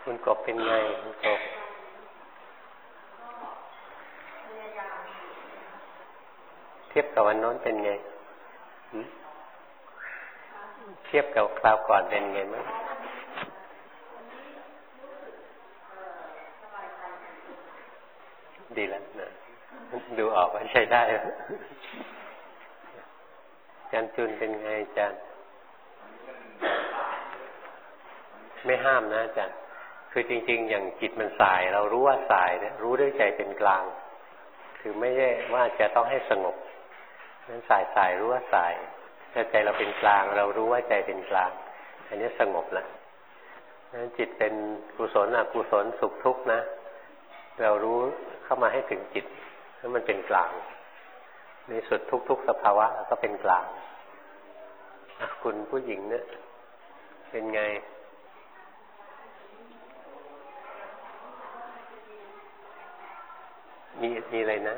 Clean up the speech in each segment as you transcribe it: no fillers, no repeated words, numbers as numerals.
คุณกบเป็นไงคุณกบเทียบกับวันโน้นเป็นไงเทียบกับคราวก่อนเป็นไงมั้งดีแล้วนะดูออกว่าใช้ได้อาจารย์จุนเป็นไงอาจารย์ไม่ห้ามนะอาจารย์คือจริงๆอย่างจิตมันสายเรารู้ว่าสายเนี่ยรู้ด้วยใจเป็นกลางคือไม่ใช่ว่าจะต้องให้สงบนั้นสายรู้ว่าสายถ้าใจเราเป็นกลางเรารู้ว่าใจเป็นกลางอันนี้สงบแล้วนั้นจิตเป็นกุศลอกุศลสุขทุกข์นะเรารู้เข้ามาให้ถึงจิตแล้วมันเป็นกลางในสุดทุกสภาวะก็เป็นกลางคุณผู้หญิงเนี่ยเป็นไงมีอะไรนะ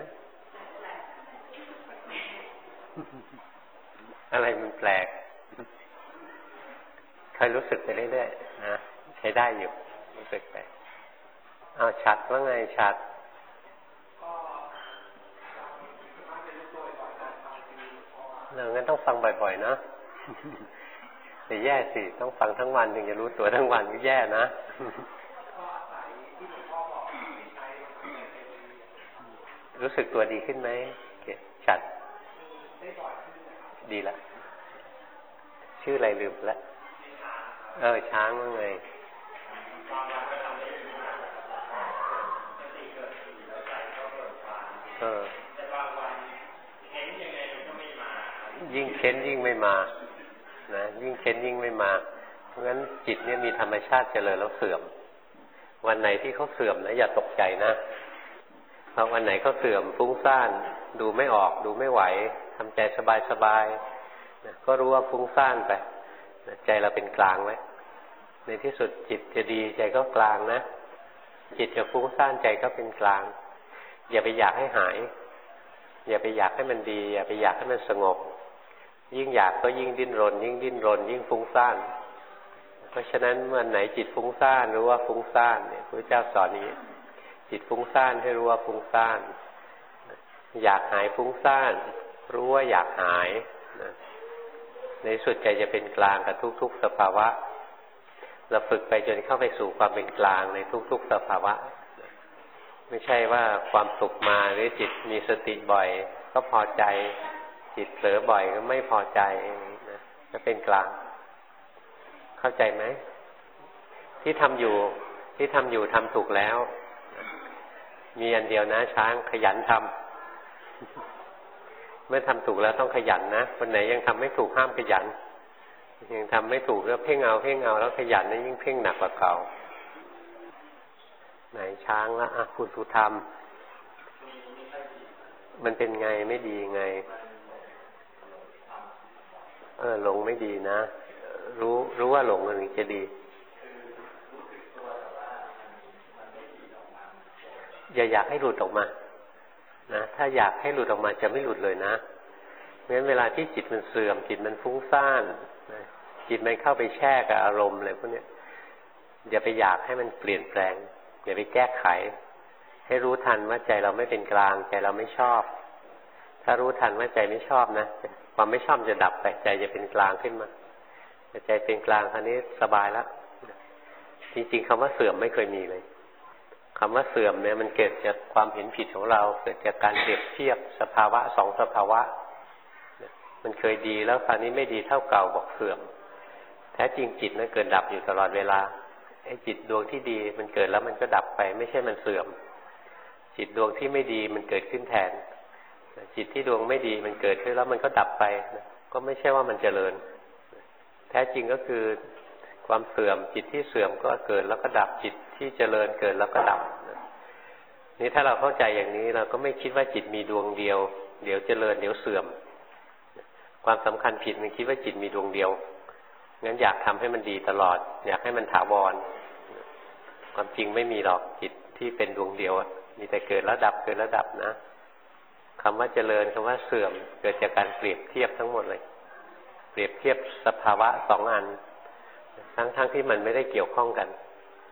อะไรมันแปลกเคยรู้สึกไปเรื่อยๆนะใช้ได้อยู่รู้สึกไปเอาชัดว่าไงชัดงั้นต้องฟังบ่อยๆนะแต่แย่สิต้องฟังทั้งวันถึงจะรู้ตัวทั้งวันก็แย่นะรู้สึกตัวดีขึ้นไหมชัดดีละชื่ออะไรลืมละช้างว่าไงยิ่งเค้นยิ่งไม่มานะยิ่งเค้นยิ่งไม่มาเพราะฉะนั้นจิตเนี่ยมีธรรมชาติเจริญแล้วเสื่อมวันไหนที่เขาเสื่อมนะอย่าตกใจนะเพราะวันไหนเขาเสื่อมฟุ้งซ่านดูไม่ออกดูไม่ไหวทำใจสบายๆก็รู้ว่าฟุ้งซ่านไปใจเราเป็นกลางไว้ในที่สุดจิตจะดีใจก็กลางนะจิตจะฟุ้งซ่านใจก็เป็นกลางอย่าไปอยากให้หายอย่าไปอยากให้มันดีอย่าไปอยากให้มันสงบยิ่งอยากก็ยิ่งดิ้นรนยิ่งดิ้นรนยิ่งฟุ้งซ่านเพราะฉะนั้นเมื่อไหนจิตฟุ้งซ่านรู้ว่าฟุ้งซ่านเนี่ยพระเจ้าสอนนี้จิตฟุ้งซ่านให้รู้ว่าฟุ้งซ่านอยากหายฟุ้งซ่านรู้ว่าอยากหายในสุดใจจะเป็นกลางกับทุกๆสภาวะเราฝึกไปจนเข้าไปสู่ความเป็นกลางในทุกๆสภาวะไม่ใช่ว่าความสุขมาหรือจิตมีสติบ่อยก็พอใจจิตเผลอบ่อยก็ไม่พอใจนะจะเป็นกลางเข้าใจไหมที่ทำอยู่ทำถูกแล้วมีอันเดียวนะช้างขยันทำเมื่อทำถูกแล้วต้องขยันนะคนไหนยังทำไม่ถูกห้ามขยันยังทำไม่ถูกก็เพ่งเอาแล้วขยันนี่ยิ่งเพ่งหนักกว่าเก่าไหนช้างละคุณสุธรรมมันเป็นไงไม่ดีไงหลงไม่ดีนะรู้ว่าหลงมันถึงจะดีอย่าอยากให้หลุดออกมานะถ้าอยากให้หลุดออกมาจะไม่หลุดเลยนะเพราะฉะนั้นเวลาที่จิตมันเสื่อมจิตมันฟุ้งซ่านจิตมันเข้าไปแช่กับอารมณ์อะไรพวกนี้อย่าไปอยากให้มันเปลี่ยนแปลงอย่าไปแก้ไขให้รู้ทันว่าใจเราไม่เป็นกลางใจเราไม่ชอบถ้ารู้ทันว่าใจไม่ชอบนะความไม่ชอบจะดับไปใจจะเป็นกลางขึ้นมาใจเป็นกลางคราวนี้สบายแล้วจริงๆคำว่าเสื่อมไม่เคยมีเลยคำว่าเสื่อมเนี่ยมันเกิดจากความเห็นผิดของเราเกิดจากการเปรียบเทียบสภาวะสองสภาวะมันเคยดีแล้วคราวนี้ไม่ดีเท่าเก่าบอกเสื่อมแท้จริงจิตนั้นเกิดดับอยู่ตลอดเวลาไอ้จิตดวงที่ดีมันเกิดแล้วมันก็ดับไปไม่ใช่มันเสื่อมจิตดวงที่ไม่ดีมันเกิดขึ้นแทนจิตที่ดวงไม่ดีมันเกิดขึ้นแล้วมันก็ดับไปก็ไม่ใช่ว่ามันเจริญแท้จริงก็คือความเสื่อมจิตที่เสื่อมก็เกิดแล้วก็ดับจิตที่เจริญเกิดแล้วก็ดับนี่ถ้าเราเข้าใจอย่างนี้เราก็ไม่คิดว่าจิตมีดวงเดียวเดี๋ยวเจริญเดี๋ยวเสื่อมความสำคัญผิดมันคิดว่าจิตมีดวงเดียวงั้นอยากทำให้มันดีตลอดอยากให้มันถาวรความจริงไม่มีหรอกจิตที่เป็นดวงเดียวมีแต่เกิดแล้วดับเกิดแล้วดับนะคำว่าเจริญคำว่าเสื่อมเกิดจากการเปรียบเทียบทั้งหมดเลยเปรียบเทียบสภาวะสองอันทั้งที่มันไม่ได้เกี่ยวข้องกัน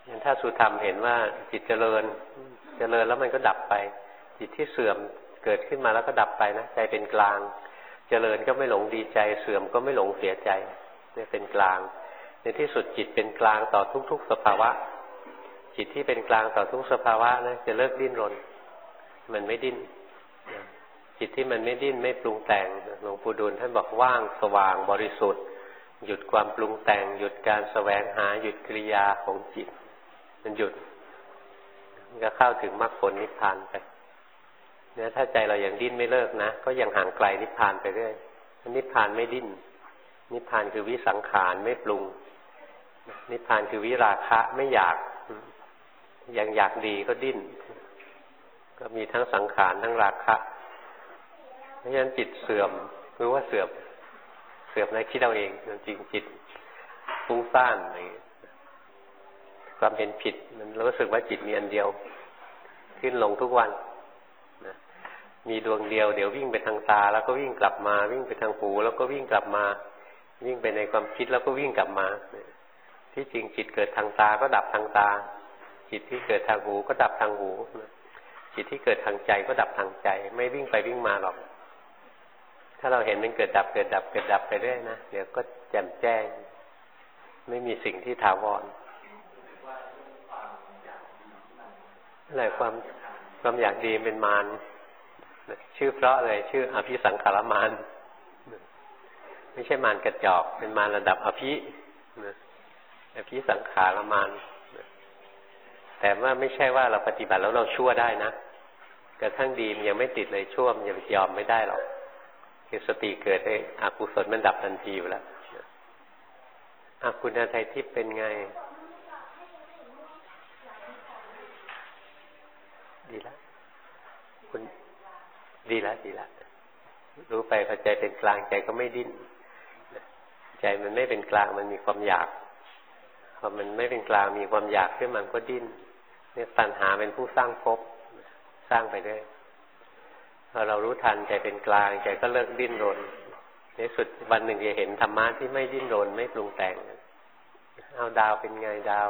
อย่างถ้าสุธรรมเห็นว่าจิตเจริญแล้วมันก็ดับไปจิตที่เสื่อมเกิดขึ้นมาแล้วก็ดับไปนะใจเป็นกลางเจริญก็ไม่หลงดีใจเสื่อมก็ไม่หลงเสียใจเนี่ยเป็นกลางในที่สุดจิตเป็นกลางต่อทุกๆสภาวะจิตที่เป็นกลางต่อทุกสภาวะนะจะเลิกดิ้นรนมันไม่ดิ้นจิตที่มันไม่ดิ้นไม่ปรุงแต่งหลวงปู่ดูลท่านบอกว่างสว่างบริสุทธิ์หยุดความปรุงแต่งหยุดการแสวงหาหยุดกิริยาของจิตมันหยุดมันก็เข้าถึงมรรคผลนิพพานไปเนี่ยถ้าใจเรายังดิ้นไม่เลิกนะก็ยังห่างไกลนิพพานไปเรื่อยนิพพานไม่ดิ้นนิพพานคือวิสังขารไม่ปรุงนิพพานคือวิราคะไม่อยากยังอยากดีก็ดิ้นก็มีทั้งสังขารทั้งราคะเพราะฉะนั้นจิตเสื่อมรู้ว่าเสื่อมในคิดเอาเองจริงจิตฟุ้งซ่านอะไรความเห็นผิดมันรู้สึกว่าจิตมีอันเดียวขึ้นลงทุกวันนะมีดวงเดียวเดี๋ยววิ่งไปทางตาแล้วก็วิ่งกลับมาวิ่งไปทางหูแล้วก็วิ่งกลับมาวิ่งไปในความคิดแล้วก็วิ่งกลับมาที่จริงจิตเกิดทางตาก็ดับทางตาจิตที่เกิดทางหูก็ดับทางหูจิตที่เกิดทางใจก็ดับทางใจไม่วิ่งไปวิ่งมาหรอกถ้าเราเห็นมันเกิดดับเกิดดับเกิดดับไปเรื่อยนะเดี๋ยวก็แจ่มแจ้งไม่มีสิ่งที่ถาวรอะไรความอยากดีเป็นมารชื่อเพราะเลยชื่ออภิสังขารมารไม่ใช่มารกระจอกเป็นมารระดับอภิสังขารมารแต่ว่าไม่ใช่ว่าเราปฏิบัติแล้วเราชั่วได้นะกระทั่งดีมันยังไม่ติดเลยชั่วมันยังยอมไม่ได้หรอกคือสติเกิดได้อกุศลมันดับทันทีอยู่แล้วคุณอาทัยทิพย์เป็นไงดีแล้วคุณดีแล้วรู้ไปพอใจเป็นกลางใจก็ไม่ดิ้นใจมันไม่เป็นกลางมันมีความอยากพอมันไม่เป็นกลางมีความอยากขึ้นมันก็ดิ้นเนี่ยตัณหาเป็นผู้สร้างภพสร้างไปด้วยพอเรารู้ทันใจเป็นกลางใจก็เลิกดิ้นรนในสุดวันหนึ่งจะเห็นธรรมะที่ไม่ดิ้นรนไม่ปรุงแต่งเอาดาวเป็นไงดาว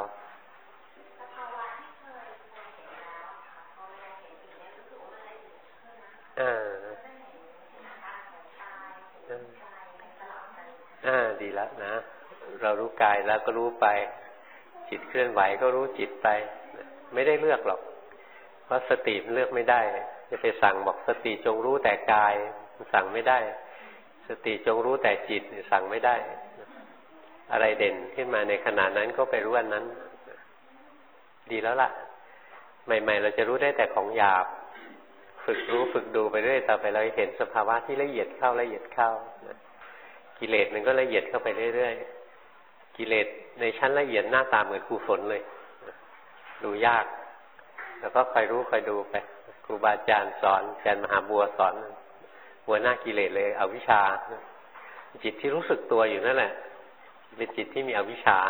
ดีแล้วนะเรารู้กายแล้วก็รู้ไปจิตเคลื่อนไหวก็รู้จิตไปไม่ได้เลือกหรอกเพราะสติมันเลือกไม่ได้จะไปสั่งบอกสติจงรู้แต่กายมันสั่งไม่ได้สติจงรู้แต่จิตสั่งไม่ได้อะไรเด่นขึ้นมาในขณะนั้นก็ไปรู้อันนั้นดีแล้วล่ะใหม่ๆเราจะรู้ได้แต่ของหยาบฝึกรู้ฝึกดูไปเรื่อยต่อไปเราเห็นสภาวะที่ละเอียดเข้ากิเลสมันก็ละเอียดเข้าไปเรื่อยๆกิเลสในชั้นละเอียดหน้าตาเหมือนกุศลเลยดูยากแล้วก็คอยรู้คอยดูไปครูบาอาจารย์สอนอาจารย์มหาบัวสอนหัวหน้ากิเลสเลยอวิชชาจิตที่รู้สึกตัวอยู่นั่นแหละเป็นจิตที่มีอวิชชา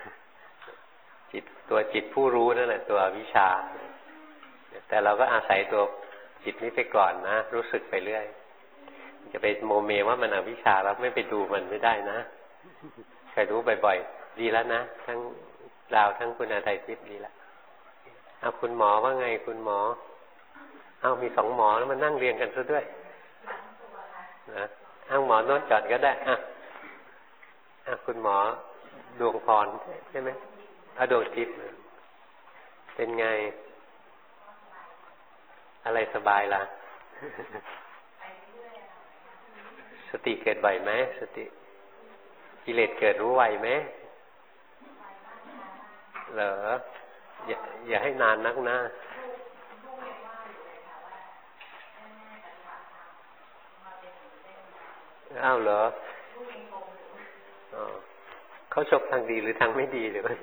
จิตผู้รู้นั่นแหละตัวอวิชชาแต่เราก็อาศัยตัวจิตนี้ไปก่อนนะรู้สึกไปเรื่อยจะไปโมเมว่ามันอวิชชาแล้วไม่ไปดูมันไม่ได้นะใครรู้บ่อยๆดีแล้วนะทั้งดาวทั้งคุณอาทัยทิพย์ดีแล้วเอาคุณหมอว่าไงคุณหมอเอามี2หมอแล้วมันนั่งเรียงกันซะด้วยนะเอาหมอโน้นจอดก็ได้คุณหมอดวงพรใช่ไหมดวงทิพย์เป็นไงอะไรสบายล่ะ สติเกิดบ่อยไหมสติกิเลสเกิดรู้ไวไหมเหรออย่าให้นานนักนะอ้าวเหรอเขาชกทางดีหรือทางไม่ดีหรือเปล่า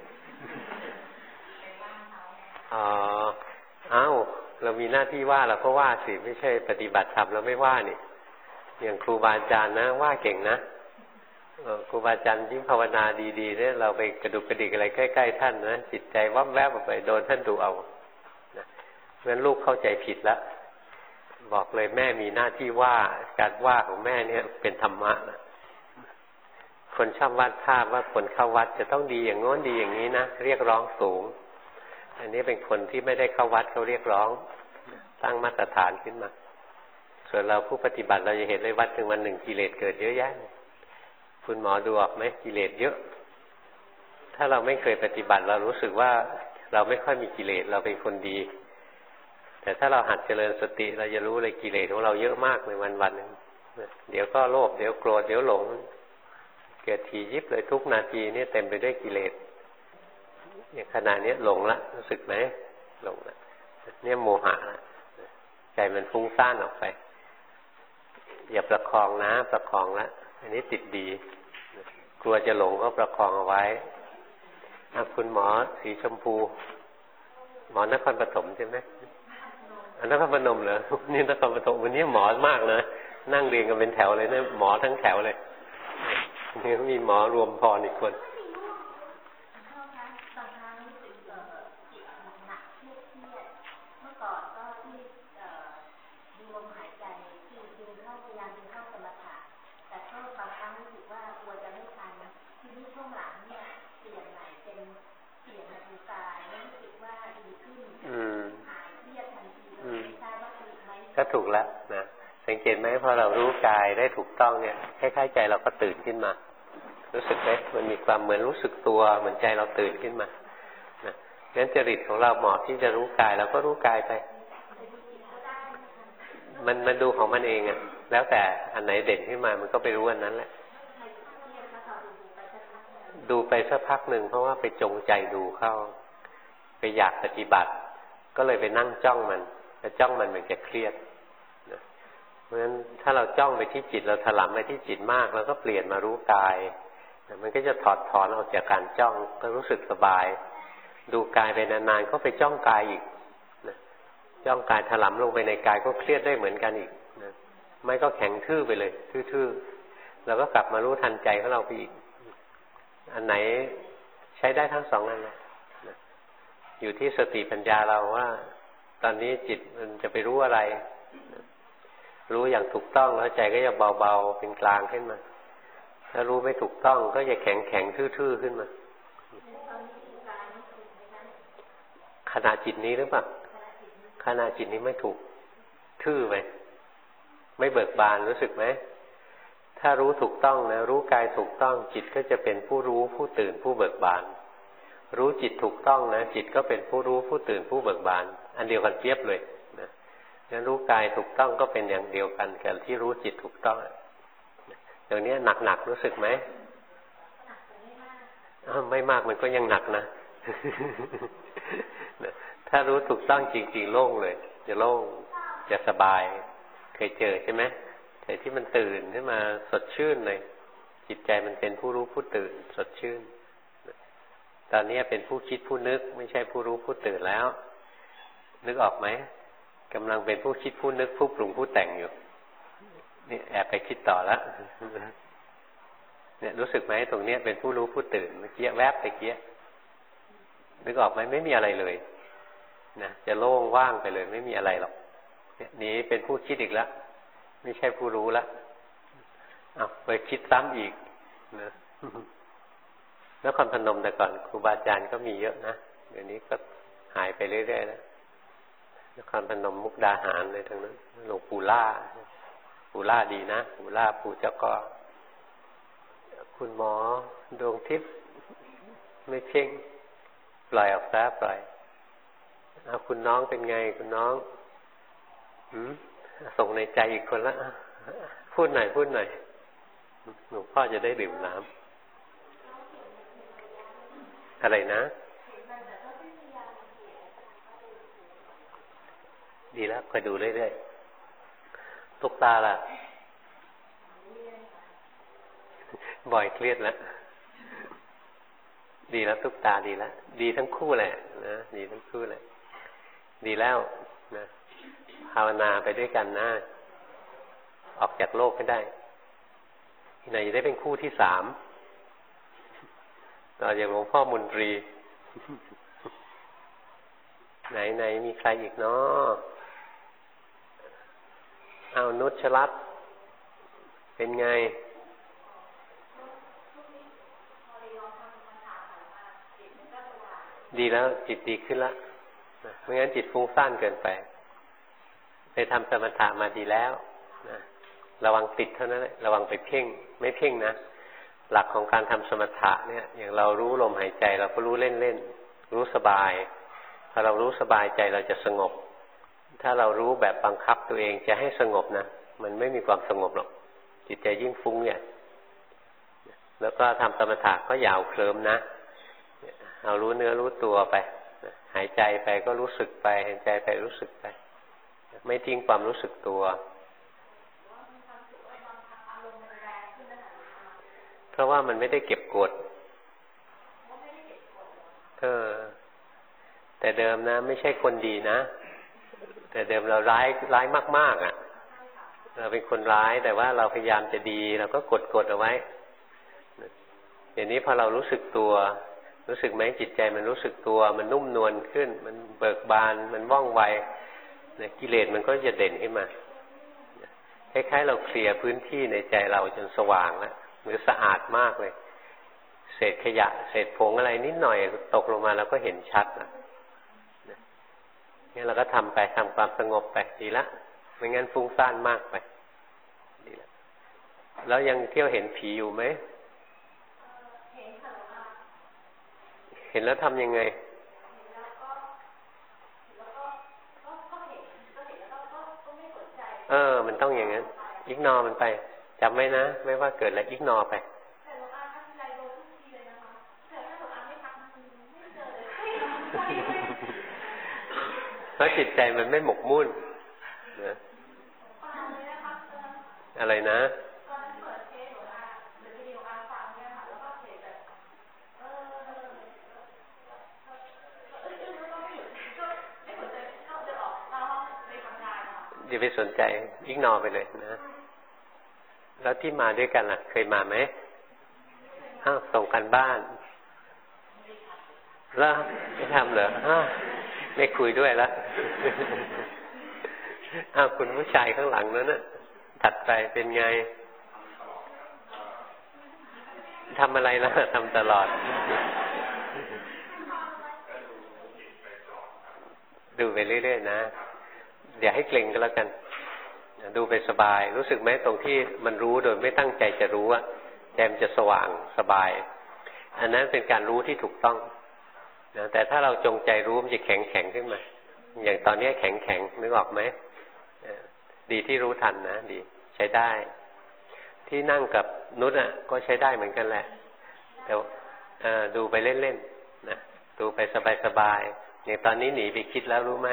อ้าวเรามีหน้าที่ว่าเราก็ว่าสิไม่ใช่ปฏิบัติธรรมเราไม่ว่านี่อย่างครูบาอาจารย์นะว่าเก่งนะครูบาอาจารย์ยิ่งภาวนาดีๆเนี่ยเราไปกระดุกกระดิกอะไรใกล้ๆท่านนะจิตใจวับแวบออกไปโดนท่านดูเอาเพราะฉะนั้นลูกเข้าใจผิดแล้วบอกเลยแม่มีหน้าที่ว่าการว่าของแม่เนี่ยเป็นธรรมะนะคนชอบวาดภาพว่าคนเข้าวัดจะต้องดีอย่างโน้นดีอย่างนี้นะเรียกร้องสูงอันนี้เป็นคนที่ไม่ได้เข้าวัดเขาเรียกร้องตั้งมาตรฐานขึ้นมาส่วนเราผู้ปฏิบัติเราจะเห็นเลยวัดถึงวันหนึ่งกิเลสเกิดเยอะแยะคุณหมอดูออกไหมกิเลสเยอะถ้าเราไม่เคยปฏิบัติเรารู้สึกว่าเราไม่ค่อยมีกิเลสเราเป็นคนดีแต่ถ้าเราหัดเจริญสติเราจะรู้เลยกิเลสของเราเยอะมากในวันๆนึงเดี๋ยวก็โลภเดี๋ยวโกรธเดี๋ยวหลงเกิดทียิบเลยทุกนาทีนี่เต็มไปด้วยกิเลสอย่างขณะนี้หลงละรู้สึกไหมหลงละเนี่ยโมหะละใจมันฟุ้งซ่านออกไปอย่าประคองนะประคองละอันนี้ติดดีกลัวจะหลงก็ประคองเอาไว้คุณหมอสีชมพูหมอนครปฐมใช่ไหมนครพนมเหรอนี่นครปฐมวันนี้หมอมากนะนั่งเรียงกันเป็นแถวเลยนะหมอทั้งแถวเลยนี่มีหมอรวมพรอีกคนก็ถูกแล้วนะสังเกตไหมพอเรารู้กายได้ถูกต้องเนี่ยคล้ายๆใจเราก็ตื่นขึ้นมารู้สึกไหมมันมีความเหมือนรู้สึกตัวเหมือนใจเราตื่นขึ้นมานะงั้นจริตของเราเหมาะที่จะรู้กายเราก็รู้กายไปมันดูของมันเองอ่ะแล้วแต่อันไหนเด่นขึ้นมามันก็ไปรู้อันนั้นแหละดูไปสักพักหนึ่งเพราะว่าไปจงใจดูเข้าไปอยากปฏิบัติก็เลยไปนั่งจ้องมันแต่จ้องมันจะเครียดเพราะฉะนั้นถ้าเราจ้องไปที่จิตเราถลำไปที่จิตมากเราก็เปลี่ยนมารู้กายมันก็จะถอดถอนออกจากการจ้องก็รู้สึกสบายดูกายไปนานๆก็ไปจ้องกายอีกจ้องกายถลำลงไปในกายก็เครียดได้เหมือนกันอีกไม่ก็แข็งทื่อไปเลยทื่อๆเราก็กลับมารู้ทันใจของเราไปอีกอันไหนใช้ได้ทั้งสองอันเลยอยู่ที่สติปัญญาเราว่าตอนนี้จิตมันจะไปรู้อะไรรู้อย่างถูกต้องแล้วใจก็จะเบาๆเป็นกลางขึ้นมาถ้ารู้ไม่ถูกต้องก็จะแข็งทื่อๆขึ้นมาขณะจิตนี้หรือเปล่าขณะจิตนี้ไม่ถูกทื่อไปไม่เบิกบานรู้สึกไหมถ้ารู้ถูกต้องนะรู้กายถูกต้องจิตก็จะเป็นผู้รู้ผู้ตื่นผู้เบิกบานรู้จิตถูกต้องนะจิตก็เป็นผู้รู้ผู้ตื่นผู้เบิกบานอันเดียวกันเทียบเลยนะงั้นรู้กายถูกต้องก็เป็นอย่างเดียวกันกับที่รู้จิตถูกต้องตรงนี้หนักๆรู้สึกไหมไม่มากมันก็ยังหนักนะถ้ารู้ถูกต้องจริงๆโล่งเลยจะโล่งจะสบายเคยเจอใช่ไหมแต่ที่มันตื่นขึ้นมาสดชื่นเลยจิตใจมันเป็นผู้รู้ผู้ตื่นสดชื่นตอนนี้เป็นผู้คิดผู้นึกไม่ใช่ผู้รู้ผู้ตื่นแล้วนึกออกไหมกำลังเป็นผู้คิดผู้นึกผู้ปรุงผู้แต่งอยู่นี่แอบไปคิดต่อแล้วเนี่ยรู้สึกไหมตรงนี้เป็นผู้รู้ผู้ตื่นเมื่อกี้แวบไปเกี้ยนึกออกไหมไม่มีอะไรเลยนะจะโล่งว่างไปเลยไม่มีอะไรหรอกนี้เป็นผู้คิดอีกแล้วไม่ใช่ผู้รู้แล้วไปคิดซ้ำอีกนะนครพนมแต่ก่อนครูบาอาจารย์ก็มีเยอะนะเดี๋ยวนี้ก็หายไปเรื่อยๆแล้วนครพนมมุกดาหารเลยทั้งนั้นหลวงปู่ล่าดีนะปู่ล่าปู่เจ้าก็คุณหมอดวงทิพย์ไม่เพ่งปล่อยออกซะปล่อยคุณน้องเป็นไงคุณน้องส่งในใจอีกคนละพูดหน่อยหลวงพ่อจะได้ดื่มน้ำอะไรนะดีแล้วคอยดูเรื่อยๆตุ๊กตาล่ะบ่อยเครียดแล้วดีแล้วตุ๊กตาดีแล้วดีทั้งคู่แหละนะดีทั้งคู่แหละดีแล้วนะภาวนาไปด้วยกันนะออกจากโลกให้ได้ที่ไหนจะได้เป็นคู่ที่สามต่อจากหลวงพ่อมนตรีไหนมีใครอีกเนาะเอานุชรัตน์เป็นไงดีแล้วจิตดีขึ้นแล้วไม่งั้นจิตฟุ้งซ่านเกินไปไปทำสมถะมาดีแล้วนะระวังติดเท่านั้นระวังไปเพ่งไม่เพ่งนะหลักของการทำสมถะเนี่ยอย่างเรารู้ลมหายใจเราก็รู้เล่นๆรู้สบายพอเรารู้สบายใจเราจะสงบถ้าเรารู้แบบบังคับตัวเองจะให้สงบนะมันไม่มีความสงบหรอกจิตใจยิ่งฟุ้งเนี่ยแล้วก็ทำสมถะก็ยาวเคลิ้มนะเอารู้เนื้อรู้ตัวไปหายใจไปก็รู้สึกไปหายใจไปรู้สึกไปไม่ทิ้งความรู้สึกตัวเพราะว่ามันไม่ได้เก็บกดแต่เดิมนะไม่ใช่คนดีนะแต่เดิมเราร้ายมากๆอ่ะเราเป็นคนร้ายแต่ว่าเราพยายามจะดีเราก็กดเอาไว้เดี๋ยวนี้พอเรารู้สึกตัวรู้สึกไหมจิตใจมันรู้สึกตัวมันนุ่มนวลขึ้นมันเบิกบานมันว่องไวกิเลสมันก็จะเด่นขึ้นมาคล้ายๆเราเคลียร์พื้นที่ในใจเราจนสว่างแล้วหรือสะอาดมากเลยเศษขยะเศษผงอะไรนิดหน่อยตกลงมาเราก็เห็นชัดนะงั้นเราก็ทำไปทำความสงบไปดีละไม่งั้นฟุ้งซ่านมากไปดีละแล้วยังเที่ยวเห็นผีอยู่ไหมเห็นแล้วทำยังไงมันต้องอย่างนั้นอิกนอมันไปจำไว้นะไม่ว่าเกิดอะไรอิกนอไปเพราะจิตใจมันไม่หมกมุ่นนะอะไรนะอย่าไปสนใจอิกนอไปเลยนะแล้วที่มาด้วยกันล่ะเคยมาไหมส่งกันบ้านแล้วไม่ทำเหรอไม่คุยด้วยละคุณผู้ชายข้างหลังนั้นน่ะถัดไปเป็นไงทำอะไรล่ะทำตลอดดูไปเรื่อยๆนะอย่าให้เกร็งก็แล้วกันดูไปสบายรู้สึกไหมตรงที่มันรู้โดยไม่ตั้งใจจะรู้อะใจมันจะสว่างสบายอันนั้นเป็นการรู้ที่ถูกต้องนะแต่ถ้าเราจงใจรู้มันจะแข็งขึ้นมาอย่างตอนนี้แข็งนึกออกไหมดีที่รู้ทันนะดีใช้ได้ที่นั่งกับนุชอ่ะก็ใช้ได้เหมือนกันแหละแต่ดูไปเล่นๆนะดูไปสบายๆอย่างตอนนี้หนีไปคิดแล้วรู้ไหม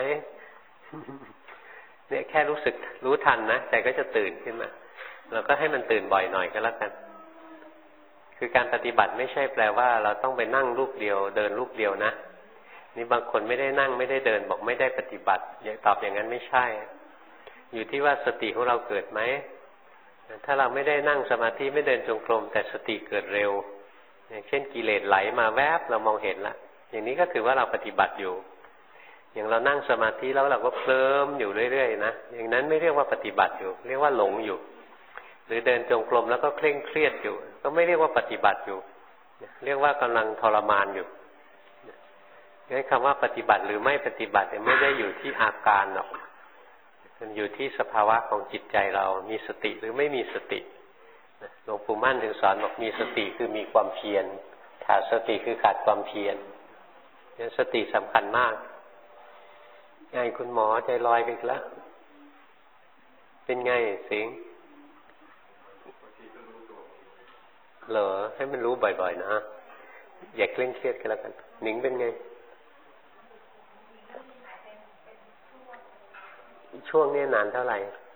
เนี่ยแค่รู้ทันนะใจก็จะตื่นขึ้นมาเราก็ให้มันตื่นบ่อยหน่อยก็แล้วกันคือการปฏิบัติไม่ใช่แปลว่าเราต้องไปนั่งรูปเดียวเดินรูปเดียวนะนี่บางคนไม่ได้นั่งไม่ได้เดินบอกไม่ได้ปฏิบัติอย่าตอบอย่างนั้นไม่ใช่อยู่ที่ว่าสติของเราเกิดไหมถ้าเราไม่ได้นั่งสมาธิไม่เดินจงกรมแต่สติเกิดเร็วอย่างเช่นกิเลสไหลมาแวบเรามองเห็นแล้วอย่างนี้ก็ถือว่าเราปฏิบัติอยู่อย่างเรานั่งสมาธิแล้วเราก็เคลิ้มอยู่เรื่อยๆนะอย่างนั้นไม่เรียกว่าปฏิบัติอยู่เรียกว่าหลงอยู่หรือเดินจงกรมแล้วก็เคร่งเครียดอยู่ก็ไม่เรียกว่าปฏิบัติอยู่เรียกว่ากำลังทรมานอยู่งั้นคำว่าปฏิบัติหรือไม่ปฏิบัติไม่ได้อยู่ที่อาการหรอกมันอยู่ที่สภาวะของจิตใจเรามีสติหรือไม่มีสติหลวงปู่มั่นถึงสอนบอกมีสติคือมีความเพียรขาดสติคือขาดความเพียรงั้นสติสำคัญมากไงคุณหมอใจลอยไปอีกแล้วเป็นไงสิงเหรอให้มันรู้บ่อยๆนะอย่าเคร่งเครียดกันแล้วกันหนิงเป็นไงช่วงนี้นานเท่าไหร่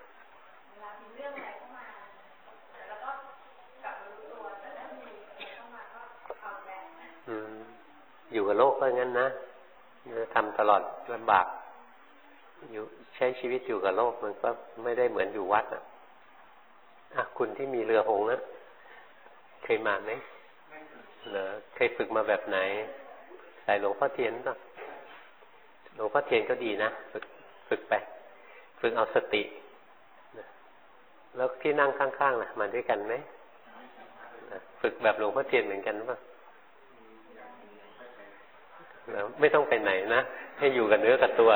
อยู่กับโลกก็งั้นนะทำตลอดลำบากอยู่ใช้ชีวิตอยู่กับโลกมันก็ไม่ได้เหมือนอยู่วัดคุณที่มีเรือหงส์นะเคยมาไหมเหรอเคยฝึกมาแบบไหนใส่หลวงพ่อเทียนป่ะหลวงพ่อเทียนก็ดีนะฝึกไปฝึกเอาสติแล้วที่นั่งข้างๆล่ะมาด้วยกันไหมฝึกแบบหลวงพ่อเทียนเหมือนกันป่ะไม่ต้องไปไหนนะให้อยู่กับเนื้อกับตัว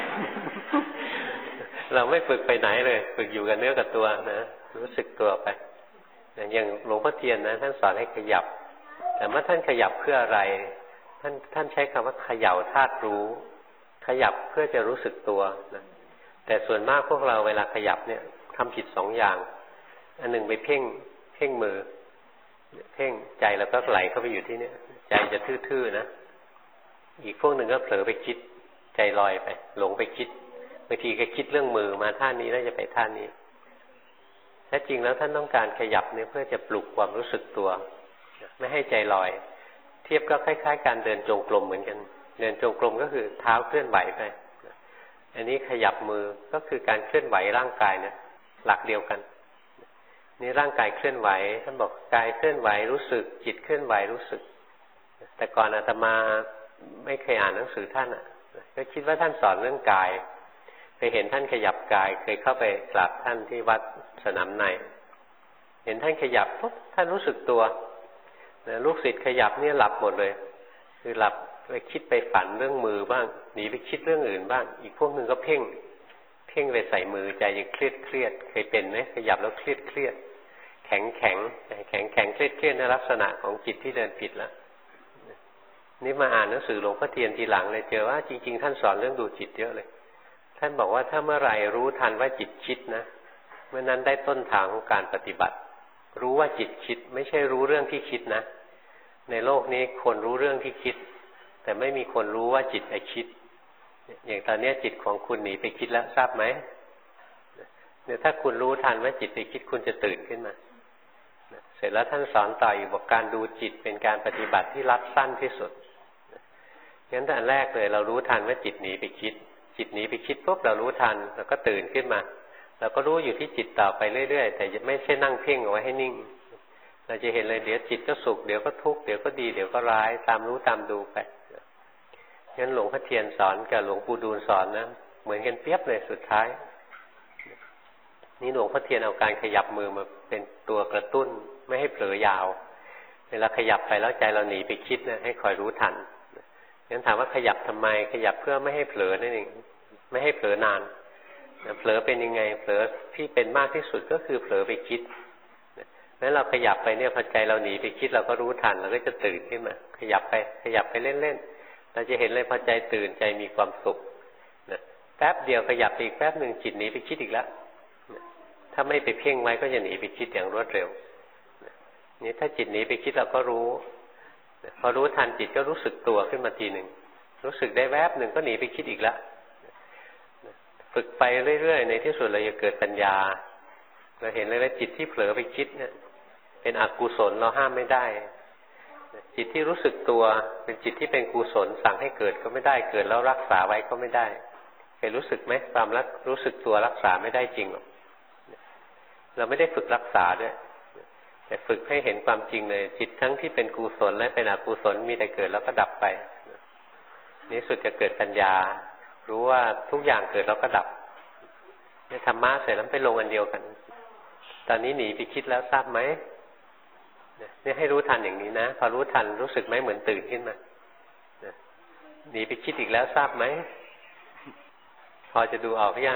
เราไม่ฝึกไปไหนเลยฝึกอยู่กับเนื้อกับตัวนะรู้สึกตัวไปอย่างหลวงพ่อเทียนนะท่านสอนให้ขยับแต่เมื่อท่านขยับเพื่ออะไรท่านใช้คำว่าเขย่าธาตุรู้ขยับเพื่อจะรู้สึกตัวนะแต่ส่วนมากพวกเราเวลาขยับเนี่ยทำผิด2 อย่างอันหนึ่งไปเพ่งมือเพ่งใจแล้วก็ไหลเข้าไปอยู่ที่นี่ใจจะทื่อๆนะอีกพวกหนึ่งก็เผลอไปคิดใจลอยไปหลงไปคิดบางทีก็คิดเรื่องมือมาท่านี้แล้วจะไปท่านี้แท้จริงแล้วท่านต้องการขยับเนี่ยเพื่อจะปลุกความรู้สึกตัวไม่ให้ใจลอยเทียบก็คล้ายๆการเดินจงกรมเหมือนกันเดินจงกรมก็คือเท้าเคลื่อนไหวไปอันนี้ขยับมือก็คือการเคลื่อนไหวร่างกายเนี่ยหลักเดียวกันนี่ร่างกายเคลื่อนไหวท่านบอกกายเคลื่อนไหวรู้สึกจิตเคลื่อนไหวรู้สึกแต่ก่อนอาตมาไม่เคยอ่านหนังสือท่านก็คิดว่าท่านสอนเรื่องกายเคยเห็นท่านขยับกายเคยเข้าไปกราบท่านที่วัดสนามในเห็นท่านขยับปุ๊บท่านรู้สึกตัวลูกศิษย์ขยับเนี่ยหลับหมดเลยคือหลับไปคิดไปฝันเรื่องมือบ้างหนีไปคิดเรื่องอื่นบ้างอีกพวกหนึ่งก็เพ่งไปใส่มือใจยังเครียดเคยเป็นไหมขยับแล้วเครียดแข็งเครียดในลักษณะของจิตที่เดินผิดแล้วนี่มาอ่านหนังสือหลวงพ่อเทียนทีหลังเลยเจอว่าจริงๆท่านสอนเรื่องดูจิตเยอะเลยท่านบอกว่าถ้าเมื่อไหร่รู้ทันว่าจิตคิดนะเมื่อนั้นได้ต้นทางของการปฏิบัติรู้ว่าจิตคิดไม่ใช่รู้เรื่องที่คิดนะในโลกนี้คนรู้เรื่องที่คิดแต่ไม่มีคนรู้ว่าจิตไอ้คิดอย่างตอนนี้จิตของคุณหนีไปคิดแล้วทราบไหมเนี่ยถ้าคุณรู้ทันว่าจิตไปคิดคุณจะตื่นขึ้นมาเสร็จแล้วท่านสอนต่ออีกบอกการดูจิตเป็นการปฏิบัติที่รัดสั้นที่สุดงั้นแต่แรกเลยเรารู้ทันว่าจิตหนีไปคิดจิตหนีไปคิดปุ๊บเรารู้ทันแล้วก็ตื่นขึ้นมาเราก็รู้อยู่ที่จิตต่อไปเรื่อยๆแต่ไม่ใช่นั่งเพ่งเอาไว้ให้นิ่งเราจะเห็นเลยเดี๋ยวจิตก็สุขเดี๋ยวก็ทุกข์เดี๋ยวก็ดีเดี๋ยวก็ร้ายตามรู้ตามดูไปงั้นหลวงพ่อเทียนสอนกับหลวงปู่ดูลสอนนะเหมือนกันเปรียบเลยสุดท้ายนี่หลวงพ่อเทียนเอาการขยับมือมาเป็นตัวกระตุ้นไม่ให้เผลอยาวเวลาขยับไปแล้วใจเราหนีไปคิดนะให้คอยรู้ทันงั้นถามว่าขยับทำไมขยับเพื่อไม่ให้เผลอนั่นเองไม่ให้เผลอนานเผลอเป็นยังไงเผลอที่เป็นมากที่สุดก็คือเผลอไปคิดงั้นเราขยับไปเนี่ยพอใจเราหนีไปคิดเราก็รู้ทันเราก็จะตื่นขึ้นมาขยับไปเล่นๆเราจะเห็นเลยพอใจตื่นใจมีความสุขแป๊บเดียวขยับอีกแป๊บหนึ่งจิตหนีไปคิดอีกแล้วถ้าไม่ไปเพ่งไว้ก็จะหนีไปคิดอย่างรวดเร็วนี่ถ้าจิตหนีไปคิดเราก็รู้พอรู้ทันจิตก็รู้สึกตัวขึ้นมาทีหนึ่งรู้สึกได้แวบหนึ่งก็หนีไปคิดอีกแล้วฝึกไปเรื่อยๆในที่สุดเราจะเกิดปัญญาเราเห็นเลยว่าจิตที่เผลอไปคิดเนี่ยเป็นอกุศลเราห้ามไม่ได้จิตที่รู้สึกตัวเป็นจิตที่เป็นกุศลสั่งให้เกิดก็ไม่ได้เกิดแล้วรักษาไว้ก็ไม่ได้เคยรู้สึกไหมความรู้สึกตัวรักษาไม่ได้จริงหรอกเราไม่ได้ฝึกรักษาด้วยแต่ฝึกให้เห็นความจริงเลยจิตทั้งที่เป็นกุศลและเป็นอกุศลมีแต่เกิดแล้วก็ดับไปนี้สุดจะเกิดปัญญารู้ว่าทุกอย่างเกิดแล้วก็ดับเนี่ยธรรมะเสร็จแล้วไปลงอันเดียวกันตอนนี้หนีไปคิดแล้วทราบไหมเนี่ยให้รู้ทันอย่างนี้นะพอรู้ทันรู้สึกไหมเหมือนตื่นขึ้นมาหนีไปคิดอีกแล้วทราบไหมพอจะดูออกยัง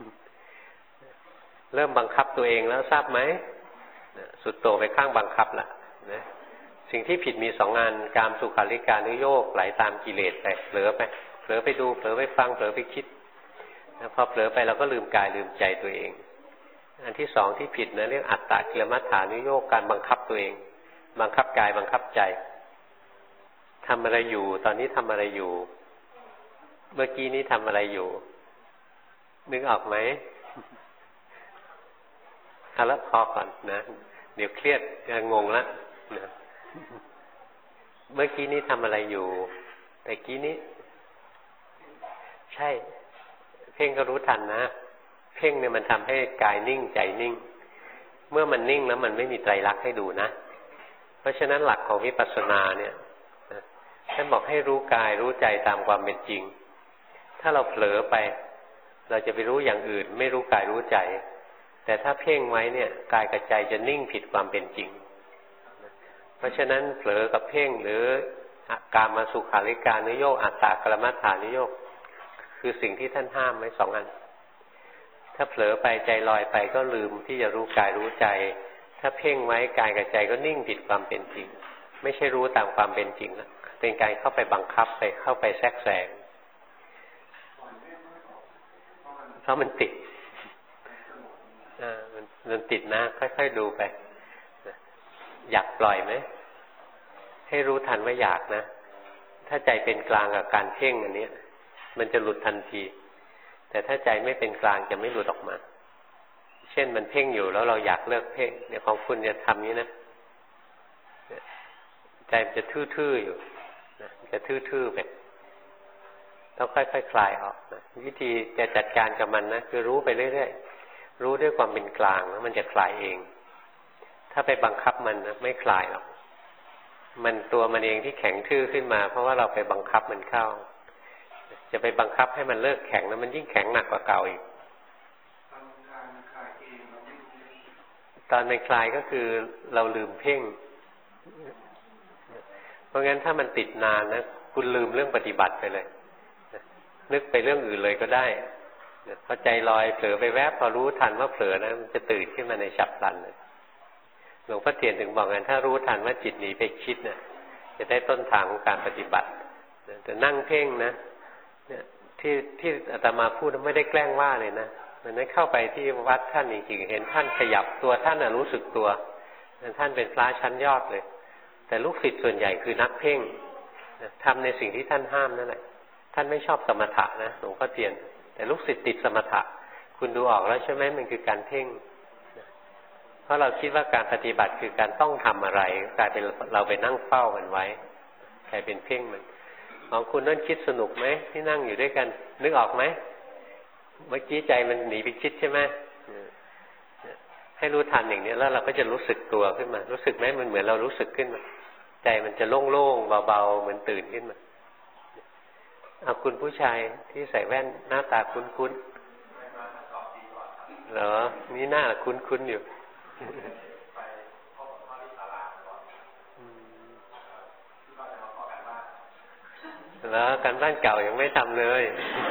เริ่มบังคับตัวเองแล้วทราบไหมสุดโต่งไปข้างบังคับล่ะนะสิ่งที่ผิดมี2 งานกามสุขาริการนุโยคไหลตามกิเลสไปเผลอไปดูเผลอไปฟังเผลอไปคิดพอเผลอไปเราก็ลืมกายลืมใจตัวเองอันที่2ที่ผิดนะเรียกอัตตกิลมัฏฐานุโยคการบังคับตัวเองบังคับกายบังคับใจทำอะไรอยู่ตอนนี้ทำอะไรอยู่เมื่อกี้นี้ทำอะไรอยู่นึกออกไหมเอาละพอก่อนนะเดี๋ยวเครียดจะงงละนะเมื่อกี้นี้ทำอะไรอยู่แต่กี้นี้ใช่เพ่งก็รู้ทันนะเพ่งเนี่ยมันทำให้กายนิ่งใจนิ่งเมื่อมันนิ่งแล้วมันไม่มีไตรลักษณ์ให้ดูนะเพราะฉะนั้นหลักของวิปัสสนาเนี่ยท่านบอกให้รู้กายรู้ใจตามความเป็นจริงถ้าเราเผลอไปเราจะไปรู้อย่างอื่นไม่รู้กายรู้ใจแต่ถ้าเพ่งไว้เนี่ยกายกับใจจะนิ่งผิดความเป็นจริงเพราะฉะนั้นเผลอกับเพ่งหรือกามสุขาริการนุโยคอัตตากรรมฐานุโยคคือสิ่งที่ท่านห้ามไว้สองอันถ้าเผลอไปใจลอยไปก็ลืมที่จะรู้กายรู้ใจถ้าเพ่งไว้กายกับใจก็นิ่งผิดความเป็นจริงไม่ใช่รู้ตามความเป็นจริงแล้วเป็นการเข้าไปบังคับไปเข้าไปแทรกแซงเพราะมันติดมันติดนะค่อยๆดูไปอยากปล่อยไหมให้รู้ทันว่าอยากนะถ้าใจเป็นกลางกับการเพ่งอันนี้มันจะหลุดทันทีแต่ถ้าใจไม่เป็นกลางจะไม่หลุดออกมาเช่นมันเพ่งอยู่แล้วเราอยากเลิกเพ่งเนี่ยของคุณจะทำนี้นะใจมันจะทื่อๆอยู่นะจะทื่อๆไปต้องค่อยๆ คลายออกนะวิธีจะจัดการกับมันนะคือรู้ไปเรื่อยๆรู้ด้วยความเป็นกลางแล้วมันจะคลายเองถ้าไปบังคับมันนะไม่คลายหรอกมันตัวมันเองที่แข็งทื่อขึ้นมาเพราะว่าเราไปบังคับมันเข้าจะไปบังคับให้มันเลิกแข็งแล้วมันยิ่งแข็งหนักกว่าเก่าอีกตอนมันคลายก็คือเราลืมเพ่งเพราะงั้นถ้ามันติดนานนะคุณลืมเรื่องปฏิบัติไปเลยนึกไปเรื่องอื่นเลยก็ได้พอใจลอยเผลอไปแวบพอรู้ทันว่าเผลอนะมันจะตื่นขึ้นมาในฉับพลันเลยหลวงพ่อเทียนถึงบอกงั้นถ้ารู้ทันว่าจิตหนีไปคิดเนี่ยจะได้ต้นทางของการปฏิบัติแต่นั่งเพ่งนะเนี่ยที่อาตมาพูดไม่ได้แกล้งว่าเลยนะมันนั้นเข้าไปที่วัดท่านจริงๆเห็นท่านขยับตัวท่านน่ะรู้สึกตัวท่านเป็นพระชั้นยอดเลยแต่ลูกศิษย์ส่วนใหญ่คือนักเพ่งทำในสิ่งที่ท่านห้ามนั่นแหละท่านไม่ชอบสมถะนะหลวงพ่อเทียนแต่ลูกศิษย์ติดสมถะคุณดูออกแล้วใช่ไหมมันคือการเพ่งเพราะเราคิดว่าการปฏิบัติคือการต้องทำอะไรกลายเป็นเราไปนั่งเฝ้ามันไว้กลายเป็นเพ่งมันของคุณนั่นคิดสนุกไหมที่นั่งอยู่ด้วยกันนึกออกไหมเมื่อกี้ใจมันหนีไปคิดใช่ไหมให้รู้ทันอย่างนี้แล้วเราก็จะรู้สึกตัวขึ้นมารู้สึกไหมมันเหมือนเรารู้สึกขึ้นมาใจมันจะโล่งๆเบาๆเหมือนตื่นขึ้นมาเอาคุณผู้ชายที่ใส่แว่นหน้าตาคุ้นๆเหรอนี่หน้าคุ้นๆอยู่แล้วการบ้านเก่ายังไม่ทำเลย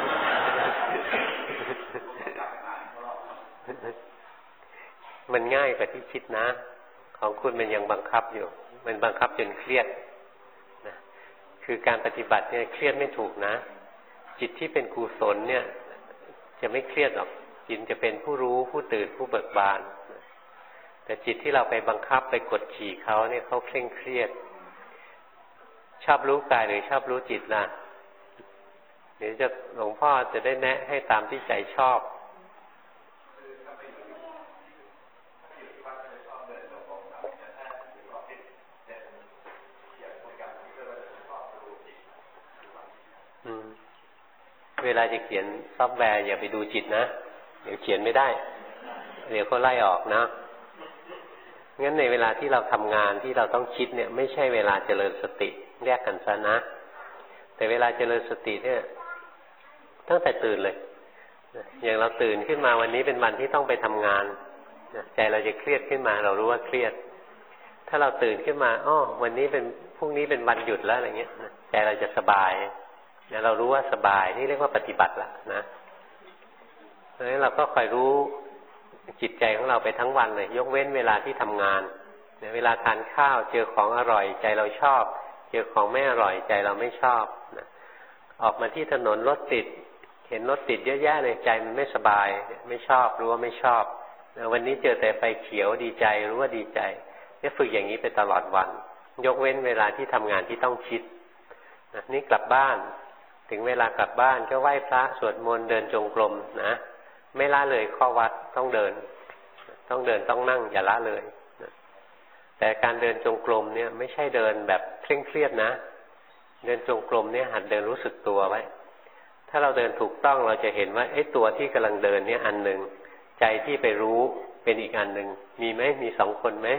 มันง่ายกว่าที่คิดนะของคุณมันยังบังคับอยู่มันบังคับจนเครียดนะคือการปฏิบัติเนี่ยเครียดไม่ถูกนะจิตที่เป็นกุศลเนี่ยจะไม่เครียดหรอกจิตจะเป็นผู้รู้ผู้ตื่นผู้เบิกบานแต่จิตที่เราไปบังคับไปกดขี่เขาเนี่ยเขาเคร่งเครียดชอบรู้กายหรือชอบรู้จิตล่ะเดี๋ยวจะหลวงพ่อจะได้แนะให้ตามที่ใจชอบเวลาจะเขียนซอฟต์แวร์อย่าไปดูจิตนะเดี๋ยวเขียนไม่ได้เดี๋ยวเขาไล่ออกนะงั้นในเวลาที่เราทำงานที่เราต้องคิดเนี่ยไม่ใช่เวลาเจริญสติแยกกันซะนะแต่เวลาเจริญสติเนี่ยตั้งแต่ตื่นเลยอย่างเราตื่นขึ้นมาวันนี้เป็นวันที่ต้องไปทำงานใจเราจะเครียดขึ้นมาเรารู้ว่าเครียดถ้าเราตื่นขึ้นมาอ้อวันนี้เป็นพรุ่งนี้เป็นวันหยุดแล้วอะไรเงี้ยใจเราจะสบายเรารู้ว่าสบายนี่เรียกว่าปฏิบัติละนะเพราะฉะนั้นเราก็คอยรู้จิตใจของเราไปทั้งวันเลยยกเว้นเวลาที่ทำงานเวลาทานข้าวเจอของอร่อยใจเราชอบเจอของไม่อร่อยใจเราไม่ชอบนะออกมาที่ถนนรถติดเห็นรถติดเยอะแยะเลยใจมันไม่สบายไม่ชอบรู้ว่าไม่ชอบวันนี้เจอแต่ไฟเขียวดีใจรู้ว่าดีใจเนี่ยฝึกอย่างนี้ไปตลอดวันยกเว้นเวลาที่ทำงานที่ต้องคิดนี่กลับบ้านถึงเวลากลับบ้านก็ไหว้พระสวดมนต์เดินจงกรมนะไม่ละเลยข้อวัดต้องเดินต้องนั่งอย่าละเลยแต่การเดินจงกรมเนี่ยไม่ใช่เดินแบบเคร่งเครียดนะเดินจงกรมเนี่ยหัดเดินรู้สึกตัวไว้ถ้าเราเดินถูกต้องเราจะเห็นว่าไอ้ตัวที่กำลังเดินเนี่ยอันหนึ่งใจที่ไปรู้เป็นอีกอันหนึ่งมีไหมมีสองคนไหม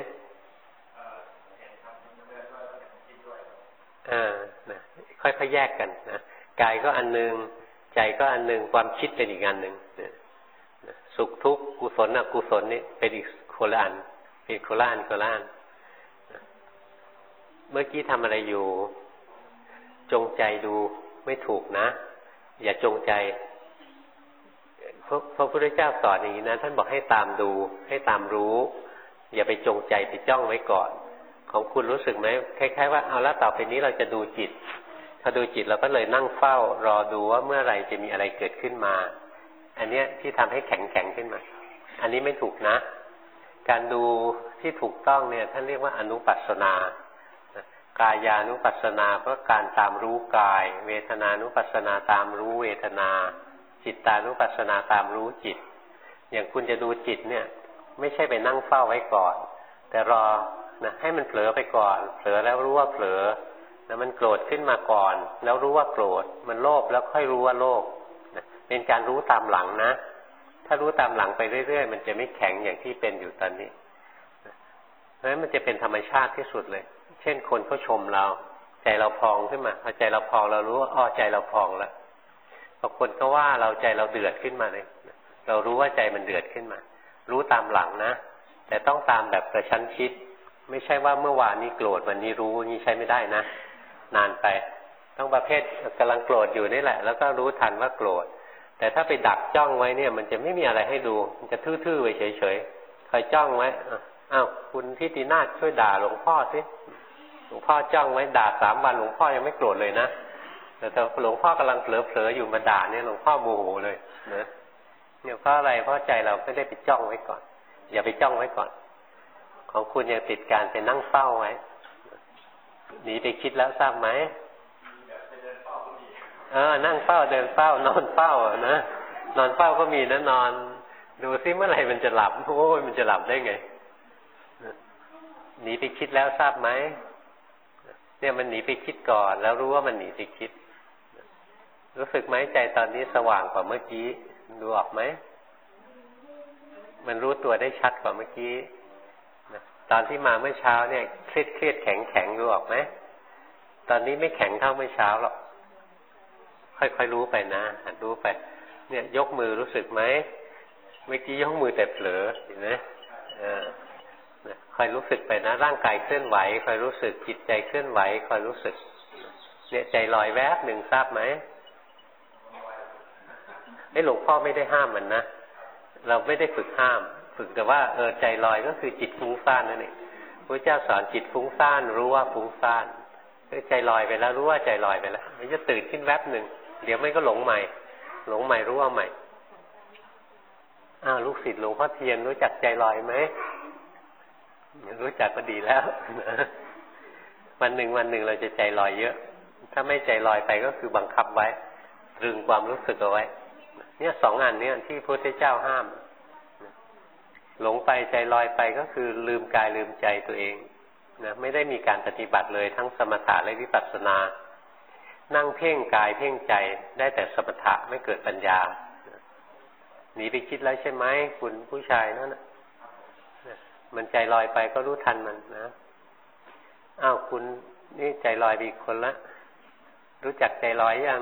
นะค่อยๆแยกกันนะกายก็อันหนึ่งใจก็อันหนึ่งความคิดเป็นอีกอันหนึ่งสุขทุกข์กุศลอกุศลนี่เป็นอีกโคละอันเป็นโคละอันเมื่อกี้ทำอะไรอยู่จงใจดูไม่ถูกนะอย่าจงใจพระพุทธเจ้าสอนอย่างนี้นะท่านบอกให้ตามดูให้ตามรู้อย่าไปจงใจไปจ้องไว้ก่อนของคุณรู้สึกไหมคล้ายๆว่าเอาละต่อไปนี้เราจะดูจิตพอดูจิตเราก็เลยนั่งเฝ้ารอดูว่าเมื่อไหร่จะมีอะไรเกิดขึ้นมาอันเนี้ยที่ทำให้แข็งขึ้นมาอันนี้ไม่ถูกนะการดูที่ถูกต้องเนี่ยท่านเรียกว่าอนุปัสสนากายานุปัสสนาก็การตามรู้กายเวทนานุปัสสนาตามรู้เวทนาจิตตานุปัสสนาตามรู้จิตอย่างคุณจะดูจิตเนี่ยไม่ใช่ไปนั่งเฝ้าไว้ก่อนแต่รอนะให้มันเผลอไปก่อนเผลอแล้วรู้ว่าเผลอแล้วมันโกรธขึ้นมาก่อนแล้วรู้ว่าโกรธมันโลภแล้วค่อยรู้ว่าโลภนะเป็นการรู้ตามหลังนะถ้ารู้ตามหลังไปเรื่อยๆมันจะไม่แข็งอย่างที่เป็นอยู่ตอนนี้เพราะฉะนั้นมันจะเป็นธรรมชาติที่สุดเลยเช่นคนเขาชมเราใจเราพองขึ้นมาพอใจเราพองเรารู้ว่าอ้อใจเราพองแล้วพอคนก็ว่าเราใจเราเดือดขึ้นมาเลยเรารู้ว่าใจมันเดือดขึ้นมารู้ตามหลังนะแต่ต้องตามแบบกระชั้นชิดไม่ใช่ว่าเมื่อวานนี้โกรธวันนี้รู้นี่ใช้ไม่ได้นะนานไปต้องประเภทกำลังโกรธอยู่นี่แหละแล้วก็รู้ทันว่าโกรธแต่ถ้าไปดักจ้องไว้เนี่ยมันจะไม่มีอะไรให้ดูมันจะทื่อๆไปเฉยๆคอยจ้องไว้อ้าวคุณทิตินาถช่วยด่าหลวงพ่อสิหลวงพ่อจ้องไว้ด่า3 วันหลวงพ่อยังไม่โกรธเลยนะแต่หลวงพ่อกำลังเผลอๆอยู่มาด่าเนี่ยหลวงพ่อโมโหเลยนะเนี่ยเพราะอะไรเพราะใจเราไม่ได้ไปจ้องไว้ก่อนอย่าไปจ้องไว้ก่อนของคุณยังติดการไปนั่งเฝ้าไว้หนีไปคิดแล้วทราบไหมนั่งเฝ้าเดินเฝ้านอนเฝ้านะนอนเฝ้าก็มีนะนอนดูซิเมื่อไหร่มันจะหลับโอ้ยมันจะหลับได้ไงหนีไปคิดแล้วทราบไหมเนี่ยมันหนีไปคิดก่อนแล้วรู้ว่ามันหนีไปคิดรู้สึกไหมใจตอนนี้สว่างกว่าเมื่อกี้ดูออกไหมมันรู้ตัวได้ชัดกว่าเมื่อกี้ตอนที่มาเมื่อเช้าเนี่ยเครียดแข็งรู้ออกไหมตอนนี้ไม่แข็งเท่าเมื่อเช้าหรอกค่อยๆรู้ไปนะหัดรู้ไปเนี่ยยกมือรู้สึกไหมเมื่อกี้ยกมือแต่เผลอเห็นไหมคอยรู้สึกไปนะร่างกายเคลื่อนไหวคอยรู้สึกจิตใจเคลื่อนไหวคอยรู้สึกเนี่ยใจลอยแวบหนึ่งทราบไหมหลวงพ่อไม่ได้ห้ามมันนะเราไม่ได้ฝึกห้ามฝึกแต่ว่าใจลอยก็คือจิตฟุ้งซ่านนั่นเองพระเจ้าสอนจิตฟุ้งซ่านรู้ว่าฟุ้งซ่านใจลอยไปแล้วรู้ว่าใจลอยไปแล้วมันจะตื่นขึ้นแวบหนึ่งเดี๋ยวไม่ก็หลงใหม่รู้ว่าใหม่ลูกศิษย์หลวงพ่อเทียนรู้จักใจลอยไหมรู้จักก็ดีแล้ววันหนึ่งเราจะใจลอยเยอะถ้าไม่ใจลอยไปก็คือบังคับไว้ตรึงความรู้สึกเอาไว้เนี่ย2 อันเนี่ยที่พระพุทธเจ้าห้ามหลงไปใจลอยไปก็คือลืมกายลืมใจตัวเองนะไม่ได้มีการปฏิบัติเลยทั้งสมถะและวิปัสสนานั่งเพ่งกายเพ่งใจได้แต่สมถะไม่เกิดปัญญาหนีไปคิดแล้วใช่ไหมคุณผู้ชายนั่นมันใจลอยไปก็รู้ทันมันนะคุณนี่ใจลอยไปอีกคนละรู้จักใจลอยยัง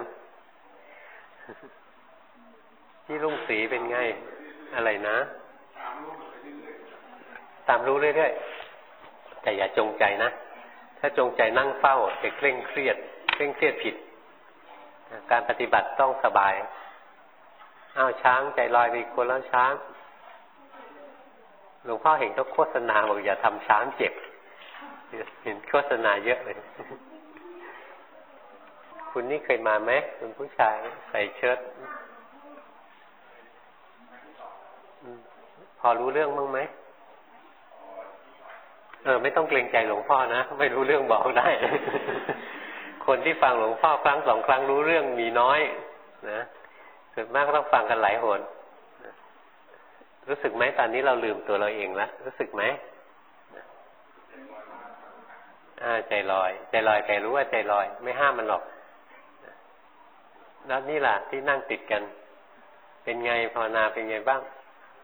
ที่รุ่งศรีเป็นไงอะไรนะตามรู้เรื่อยๆแต่อย่าจงใจนะถ้าจงใจนั่งเฝ้าจะเคร่งเครียดผิดการปฏิบัติต้องสบายช้างใจลอยไปอีกคนแล้วช้างหลวงพ่อเห็นเขาโฆษณาบอกอย่าทำช้างเจ็บเห็นโฆษณาเยอะเลยคุณนี่เคยมาไหมคุณผู้ชายใส่เชิ้ตพอรู้เรื่องบ้างไหมไม่ต้องเกรงใจหลวงพ่อนะไม่รู้เรื่องบอกได้ คนที่ฟังหลวงพ่อครั้ง2 ครั้งรู้เรื่องมีน้อยนะส่วนมากก็ต้องฟังกันหลายหนรู้สึกไหมตอนนี้เราลืมตัวเราเองแล้วรู้สึกไหมใจลอยใครรู้ว่าใจลอยไม่ห้ามมันหรอกแล้วนี่ล่ะที่นั่งติดกันเป็นไงภาวนาเป็นไงบ้าง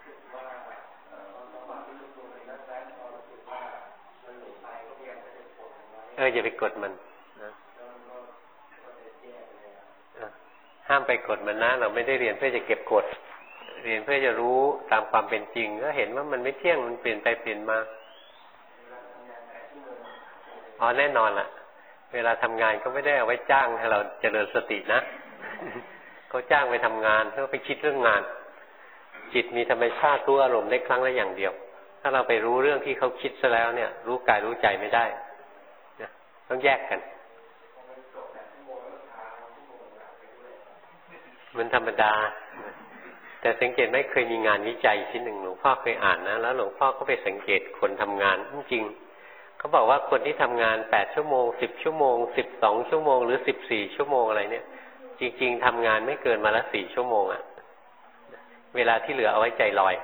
อย่าไปกดมันนะห้ามไปกดมันนะเราไม่ได้เรียนเพื่อจะเก็บกดเรียนเพื่อจะรู้ตามความเป็นจริงก็เห็นว่ามันไม่เที่ยงมันเปลี่ยนไปเปลี่ยนมาแน่นอนล่ะเวลาทำงานก็ไม่ได้เอาไว้จ้างให้เราเจริญสตินะเขาจ้างไปทำงานเพื่อไปคิดเรื่องงานจิตมีธรรมชาติรู้อารมณ์ได้ครั้งละอย่างเดียวถ้าเราไปรู้เรื่องที่เขาคิดซะแล้วเนี่ยรู้กายรู้ใจไม่ได้นะต้องแยกกันมันธรรมดาแต่สังเกตไหมเคยมีงานวิจัยชิ้นหนึ่งหลวงพ่อเคยอ่านนะแล้วหลวงพ่อก็ไปสังเกตคนทำงานจริงเขาบอกว่าคนที่ทำงาน8 ชั่วโมง10 ชั่วโมง12 ชั่วโมงหรือ14 ชั่วโมงอะไรเนี่ยจริงๆทำงานไม่เกินมาละ4 ชั่วโมงอะเวลาที่เหลือเอาไว้ใจลอย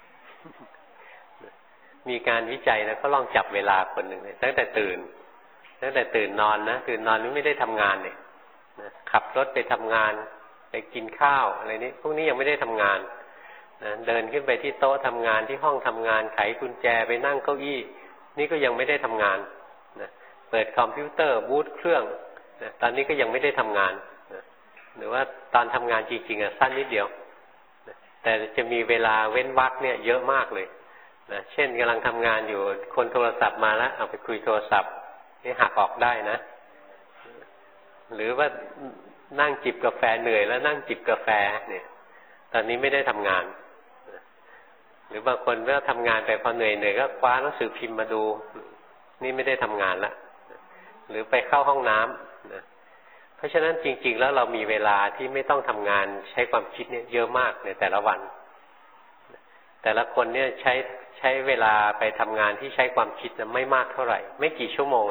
มีการวิจัยนะเขาลองจับเวลาคนหนึ่งตั้งแต่ตื่นนอนนะตื่นนอนไม่ได้ทำงานเนี่ยขับรถไปทำงานไปกินข้าวอะไรนี้พวกนี้ยังไม่ได้ทำงานนะเดินขึ้นไปที่โต๊ะทำงานที่ห้องทำงานไขกุญแจไปนั่งเก้าอี้นี่ก็ยังไม่ได้ทำงานนะเปิดคอมพิวเตอร์บูตเครื่องนะตอนนี้ก็ยังไม่ได้ทำงานนะหรือว่าตอนทำงานจริงๆสั้นนิดเดียวนะแต่จะมีเวลาเว้นวรรคเนี่ยเยอะมากเลยนะเช่นกำลังทำงานอยู่คนโทรศัพท์มาแล้วเอาไปคุยโทรศัพท์นี่หักออกได้นะหรือว่านั่งจิบกาแฟเหนื่อยแล้วนั่งจิบกาแฟเนี่ยตอนนี้ไม่ได้ทำงานหรือบางคนเมื่อทำงานไปพอเหนื่อยก็คว้าหนังสือพิมพ์มาดูนี่ไม่ได้ทำงานละหรือไปเข้าห้องน้ำนะเพราะฉะนั้นจริงๆแล้วเรามีเวลาที่ไม่ต้องทำงานใช้ความคิดเนี่ยเยอะมากในแต่ละวันแต่ละคนเนี่ยใช้เวลาไปทำงานที่ใช้ความคิดนะไม่มากเท่าไหร่ไม่กี่ชั่วโมง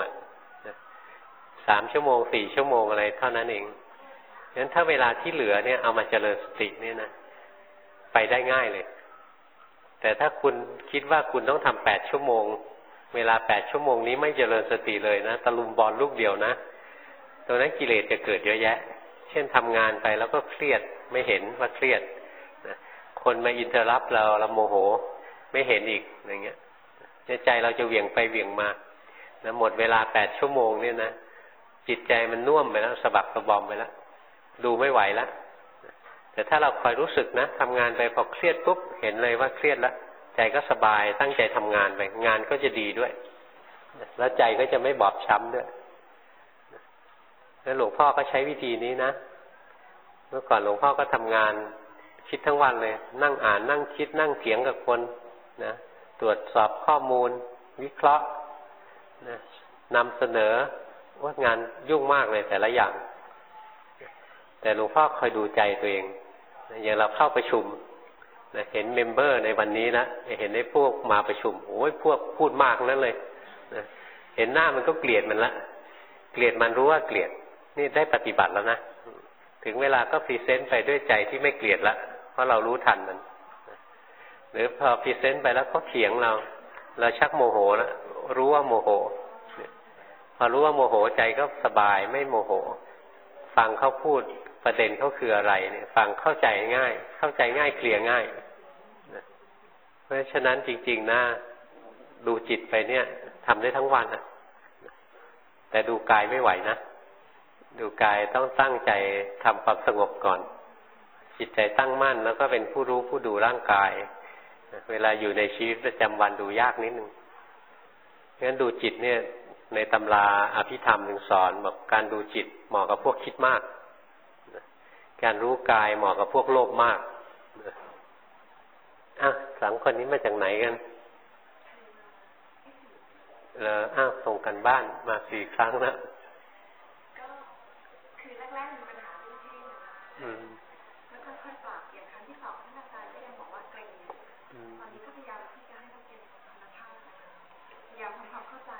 3 ชั่วโมง4 ชั่วโมงอะไรเท่านั้นเองงั้นถ้าเวลาที่เหลือเนี่ยเอามาเจริญสติเนี่ยนะไปได้ง่ายเลยแต่ถ้าคุณคิดว่าคุณต้องทำ8 ชั่วโมงเวลา8 ชั่วโมงนี้ไม่เจริญสติเลยนะตะลุมบอลลูกเดียวนะตรงนั้นกิเลสจะเกิดเยอะแยะเช่นทำงานไปแล้วก็เครียดไม่เห็นว่าเครียดคนมาอินเทอร์รัปเราโมโหไม่เห็นอีกอย่างเงี้ยใจเราจะเหวี่ยงไปเหวี่ยงมานะหมดเวลา8 ชั่วโมงเนี่ยนะจิตใจมันน่วมไปแล้วสะบักสะบอมไปแล้วดูไม่ไหวแล้วแต่ถ้าเราคอยรู้สึกนะทำงานไปพอเครียดปุ๊บเห็นเลยว่าเครียดแล้วใจก็สบายตั้งใจทำงานไปงานก็จะดีด้วยแล้วใจก็จะไม่บอบช้ำด้วยแล้วหลวงพ่อก็ใช้วิธีนี้นะเมื่อก่อนหลวงพ่อก็ทำงานคิดทั้งวันเลยนั่งอ่านนั่งคิดนั่งเถียงกับคนนะตรวจสอบข้อมูลวิเคราะห์นะนำเสนอว่างานยุ่งมากเลยแต่ละอย่างแต่หลวงพ่อคอยดูใจตัวเองอย่างเราเข้าประชุมนะเห็นเมมเบอร์ในวันนี้นะเห็นไอ้พวกมาประชุมโอ้ยพวกพูดมากนั่นเลยนะเห็นหน้ามันก็เกลียดมันละเกลียดมันรู้ว่าเกลียดนี่ได้ปฏิบัติแล้วนะถึงเวลาก็พรีเซนต์ไปด้วยใจที่ไม่เกลียดละเพราะเรารู้ทันมันหรือพอพรีเซนต์ไปแล้วก็เถียงเราชักโมโหแล้วรู้ว่าโมโหพอรู้ว่าโมโหใจก็สบายไม่โมโหฟังเขาพูดประเด็นเขาคืออะไรเนี่ยฟังเข้าใจง่ายเคลียร์ง่ายเพราะฉะนั้นจริงๆนะดูจิตไปเนี่ยทำได้ทั้งวันอ่ะแต่ดูกายไม่ไหวนะดูกายต้องตั้งใจทำความสงบก่อนจิตใจตั้งมั่นแล้วก็เป็นผู้รู้ผู้ดูร่างกายเวลาอยู่ในชีวิตประจำวันดูยากนิดนึงงั้นดูจิตเนี่ยในตำราอภิธรรมถึงสอนบอกการดูจิตเหมาะกับพวกคิดมากการรู้กายเหมาะกับพวกโลภมาก3 คนนี้มาจากไหนกันส่งกันบ้านมา4 ครั้งแล้วก็คือแรกๆมีปัญหาเรื่องเพศแล้วค่อยๆปรับอย่างครั้งที่2ท่านอาจารย์ก็ยังบอกว่าเกร็งตอนนี้ก็พยายามที่จะให้เขาเป็นธรรมชาติพยายามทำความเข้าใจ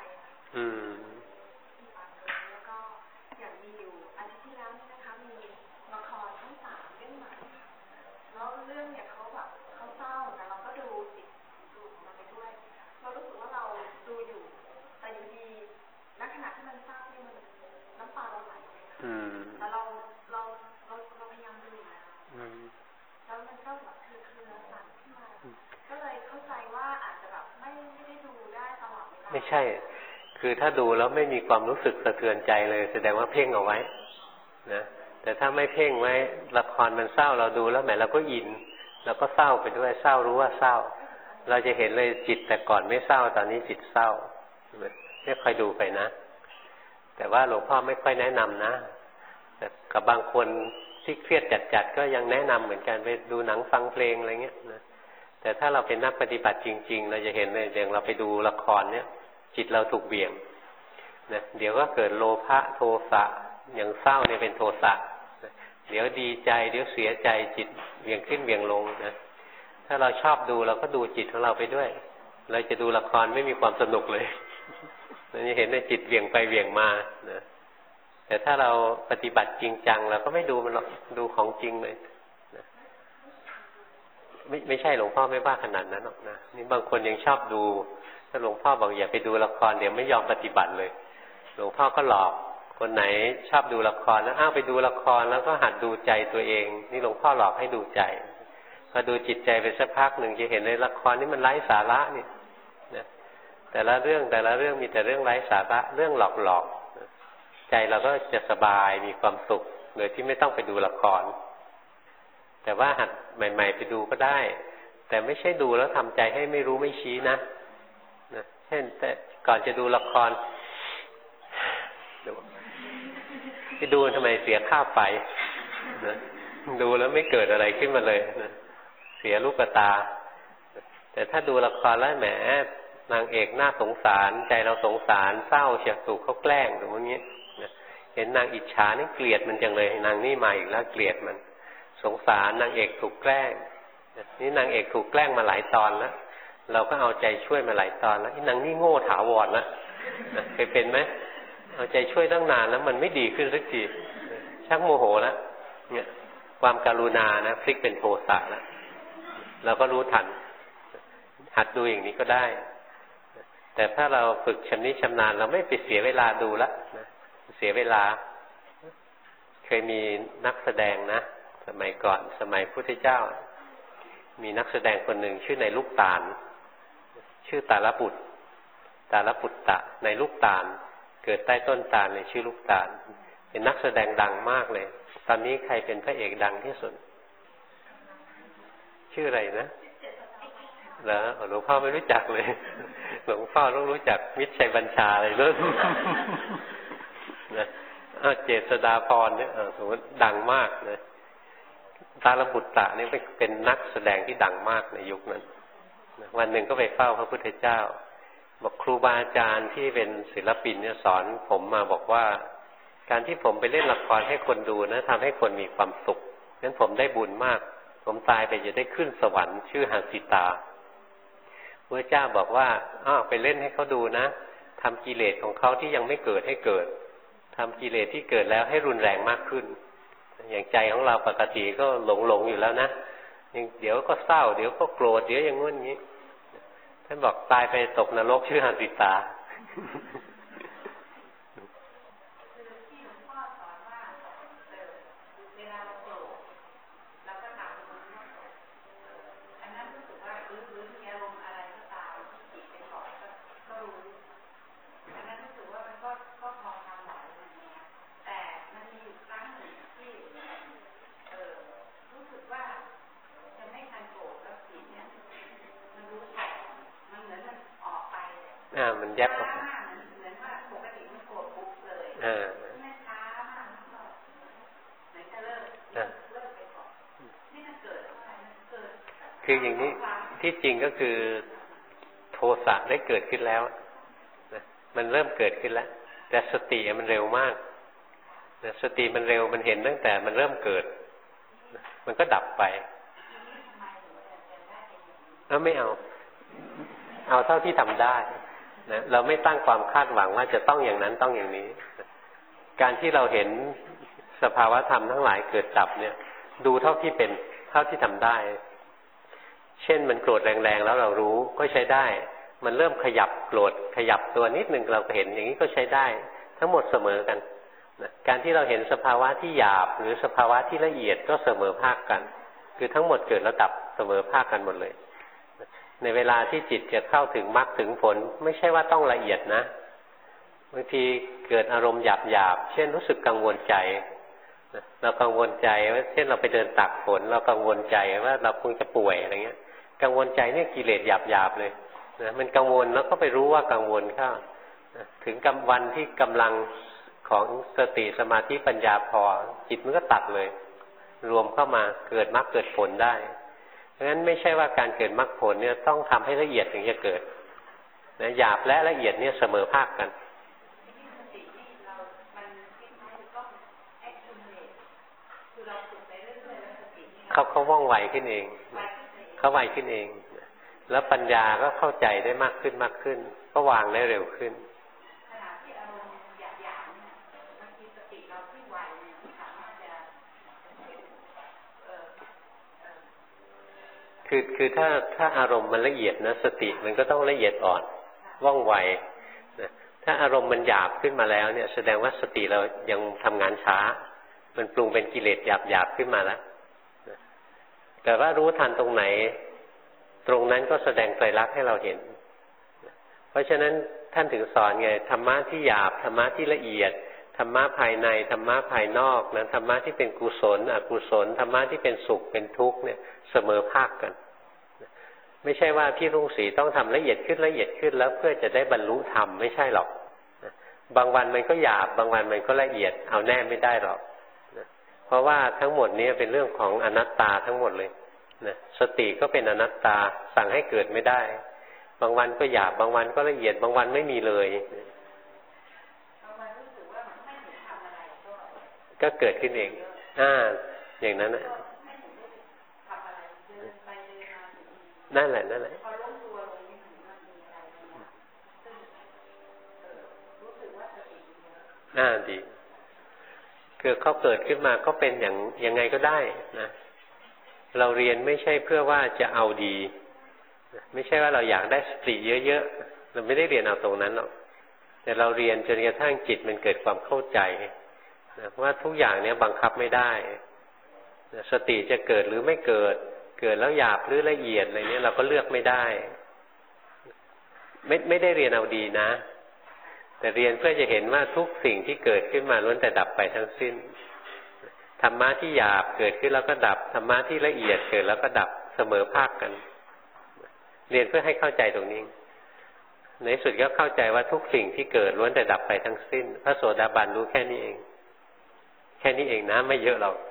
แล้วก็อย่างมีอยู่อาทิตย์ที่แล้วนะคะมีละครช่อง3เรื่องใหม่แล้วเรื่องเนี่ยเขาแบบเขาเศร้าแต่เราก็ดูจิตดูของเราไปด้วยเรารู้สึกว่าเราดูอยู่แต่อยู่ดีณขณะที่มันเศร้าเนี่ยมันน้ำตาเราไหลแต่เราพยายามดูแล้วมันก็แบบคือสั่นขึ้นมาก็เลยเข้าใจว่าอาจจะแบบไม่ได้ดูได้ตลอดเวลาไม่ใช่คือถ้าดูแล้วไม่มีความรู้สึกสะเทือนใจเลยแสดงว่าเพ่งเอาไว้นะแต่ถ้าไม่เพ่งไว้ละครมันเศร้าเราดูแล้วแหมเราก็อินเราก็เศร้าไปด้วยเศร้ารู้ว่าเศร้าเราจะเห็นเลยจิตแต่ก่อนไม่เศร้าตอนนี้จิตเศร้าเนี่ยคอยดูไปนะแต่ว่าหลวงพ่อไม่ค่อยแนะนำนะแต่กับบางคนที่เครียดจัดๆก็ยังแนะนำเหมือนกันไปดูหนังฟังเพลงอะไรเงี้ยนะแต่ถ้าเราเป็นนักปฏิบัติจริงๆเราจะเห็นเลยอย่างเราไปดูละครเนี่ยจิตเราถูกเบี่ยงนะเดี๋ยวก็เกิดโลภะโทสะอย่างเศร้าเนี่ยเป็นโทสะนะเดี๋ยวดีใจเดี๋ยวเสียใจจิตเบี่ยงขึ้นเบี่ยงลงนะถ้าเราชอบดูเราก็ดูจิตของเราไปด้วยเราจะดูละครไม่มีความสนุกเลยเราจะเห็นในจิตเบี่ยงไปเบี่ยงมานะแต่ถ้าเราปฏิบัติจริงจังเราก็ไม่ดูมันหรอกดูของจริงเลยนะไม่ใช่หลวงพ่อไม่ว่าขนาดนั้นหรอกนะนี่บางคนยังชอบดูถ้าหลวงพ่อบอกอย่าไปดูละครเดี๋ยวไม่ยอมปฏิบัติเลยหลวงพ่อก็หลอกคนไหนชอบดูละครแล้วไปดูละครแล้วก็หัดดูใจตัวเองนี่หลวงพ่อหลอกให้ดูใจพอดูจิตใจไปสักพักหนึ่งจะเห็นในละครนี่มันไร้สาระนี่นะแต่ละเรื่องมีแต่เรื่องไร้สาระเรื่องหลอกใจเราก็จะสบายมีความสุขโดยที่ไม่ต้องไปดูละครแต่ว่าหัดใหม่ๆไปดูก็ได้แต่ไม่ใช่ดูแล้วทำใจให้ไม่รู้ไม่ชี้นะเช่นแต่ก่อนจะดูละครไปดูทำไมเสียค่าไฟนะดูแล้วไม่เกิดอะไรขึ้นมาเลยนะเสียลูกตาแต่ถ้าดูละครแล้วแหมนางเอกน่าสงสารใจเราสงสารเศร้าเฉียดถูกเขาแกล้งหรือว่างี้เห็นนางอิจฉานี่เกลียดมันจังเลยนางนี่มาอีกแล้วเกลียดมันสงสารนางเอกถูกแกล้งนี่นางเอกถูกแกล้งมาหลายตอนแล้วเราก็เอาใจช่วยมาหลายตอนแล้วนางนี่โง่ถาวรแล้วเคยเป็นไหมเอาใจช่วยตั้งนานแล้วมันไม่ดีขึ้นสักทีชักโมโหแล้วเนี่ยความกรุณานะพลิกเป็นโทสะแล้วเราก็รู้ทันหัดดูอย่างนี้ก็ได้แต่ถ้าเราฝึกชำนิชำนาญเราไม่ไปเสียเวลาดูละนะเสียเวลาเคยมีนักแสดงนะสมัยก่อนสมัยพุทธเจ้ามีนักแสดงคนหนึ่งชื่อในลูกตาลชื่อตาลปุตตะในลูกตาลเกิดใต้ต้นตาลเลยชื่อลูกตาลเป็นนักแสดงดังมากเลยตอนนี้ใครเป็นพระเอกดังที่สุดชื่ออะไรนะเหรอหลวงพ่อไม่รู้จักเลยหลวงพ่อต้องรู้จักมิตรชัยบัญชาอะไรนั่นนะเจษฎาพรเนี่ยสมมติดังมากนะตาลปุตตะนี่เป็นนักแสดงที่ดังมากในยุคนั้นวันหนึ่งก็ไปเฝ้าพระพุทธเจ้าบอกครูบาอาจารย์ที่เป็นศิลปินเนี่ยสอนผมมาบอกว่าการที่ผมไปเล่นละครให้คนดูนะทำให้คนมีความสุขงั้นผมได้บุญมากผมตายไปจะได้ขึ้นสวรรค์ชื่อหังสิตาพระเจ้าบอกว่าไปเล่นให้เขาดูนะทำกิเลสของเขาที่ยังไม่เกิดให้เกิดทำกิเลสที่เกิดแล้วให้รุนแรงมากขึ้นอย่างใจของเราปกติก็หลงอยู่แล้วนะเดี๋ยวก็เศร้าเดี๋ยวก็โกรธเดี๋ยวอย่างงี้นี้ท่านบอกตายไปตกนรกชื่อหังสิตามันแยบออกมาคืออย่างนี้ที่จริงก็คือโทสะได้เกิดขึ้นแล้วนะมันเริ่มเกิดขึ้นแล้วแต่สติมันเร็วมากนะสติมันเร็วมันเห็นตั้งแต่มันเริ่มเกิดนะมันก็ดับไปไม่เอาเท่าที่ทำได้นะเราไม่ตั้งความคาดหวังว่าจะต้องอย่างนั้นต้องอย่างนี้การที่เราเห็นสภาวะธรรมทั้งหลายเกิดดับเนี่ยดูเท่าที่เป็นเท่าที่ทำได้เช่นมันโกรธแรงๆแล้วเรารู้ก็ใช้ได้มันเริ่มขยับโกรธขยับตัวนิดนึงเราก็เห็นอย่างนี้ก็ใช้ได้ทั้งหมดเสมอกันนะการที่เราเห็นสภาวะที่หยาบหรือสภาวะที่ละเอียดก็เสมอภาคกันคือทั้งหมดเกิดแล้วดับเสมอภาคกันหมดเลยในเวลาที่จิตจะเข้าถึงมรรคถึงผลไม่ใช่ว่าต้องละเอียดนะบางทีเกิดอารมณ์หยาบๆเช่นรู้สึกกังวลใจเรากังวลใจว่าเช่นเราไปเดินตากฝนเรากังวลใจว่าเราคงจะป่วยอะไรเงี้ยกังวลใจเนี่ยกิเลสหยาบๆเลยนะมันกังวลแล้วก็ไปรู้ว่ากังวลเข้าถึงวันที่กำลังของสติสมาธิปัญญาพอจิตมันก็ตัดเลยรวมเข้ามาเกิดมรรคเกิดผลได้เพราะฉะนั้นไม่ใช่ว่าการเกิดมรรคผลเนี่ยต้องทำให้ละเอียดถึงจะเกิดนะหยาบและละเอียดเนี่ยเสมอภาคกันเขาว่องไวขึ้นเองเขาไวขึ้นเองแล้วปัญญาก็เข้าใจได้มากขึ้นมากขึ้นก็วางได้เร็วขึ้นคือถ้าอารมณ์มันละเอียดนะสติมันก็ต้องละเอียดอ่อนว่องไวนะถ้าอารมณ์มันหยาบขึ้นมาแล้วเนี่ยแสดงว่าสติเรายังทำงานช้ามันปรุงเป็นกิเลสหยาบขึ้นมาแล้วแต่ว่ารู้ทันตรงไหนตรงนั้นก็แสดงไตรลักษณ์ให้เราเห็นเพราะฉะนั้นท่านถึงสอนไงธรรมะที่หยาบธรรมะที่ละเอียดธรรมะภายในธรรมะภายนอกนะธรรมะที่เป็นกุศลอกุศลธรรมะที่เป็นสุขเป็นทุกข์เนี่ยเสมอภาคกันไม่ใช่ว่าพี่รุ่งศรีต้องทำละเอียดขึ้นละเอียดขึ้นแล้วเพื่อจะได้บรรลุธรรมไม่ใช่หรอกบางวันมันก็หยาบบางวันมันก็ละเอียดเอาแน่ไม่ได้หรอกเพราะว่าทั้งหมดนี้เป็นเรื่องของอนัตตาทั้งหมดเลยนะสติก็เป็นอนัตตาสั่งให้เกิดไม่ได้บางวันก็หยาบบางวันก็ละเอียดบางวันไม่มีเลยก็เกิดขึ้นเองอย่างนั้นนะนั่นแหละดีคือเขาเกิดขึ้นมาก็เป็นอย่างยังไงก็ได้นะเราเรียนไม่ใช่เพื่อว่าจะเอาดีไม่ใช่ว่าเราอยากได้สติเยอะๆเราไม่ได้เรียนเอาตรงนั้นหรอกแต่เราเรียนจนกระทั่งจิตมันเกิดความเข้าใจนะว่าทุกอย่างเนี้ยบังคับไม่ได้สติจะเกิดหรือไม่เกิดแล้วหยาบหรือละเอียดอะไรเนี้ยเราก็เลือกไม่ได้ไม่ได้เรียนเอาดีนะแต่เรียนเพื่อจะเห็นว่าทุกสิ่งที่เกิดขึ้นมาล้วนแต่ดับไปทั้งสิ้นธรรมะที่หยาบเกิดขึ้นแล้วก็ดับธรรมะที่ละเอียดเกิดแล้วก็ดับเสมอภาคกันเรียนเพื่อให้เข้าใจตรงนี้ในสุดก็เข้าใจว่าทุกสิ่งที่เกิดล้วนแต่ดับไปทั้งสิ้นพระโสดาบันรู้แค่นี้เองนะไม่เยอะหรอก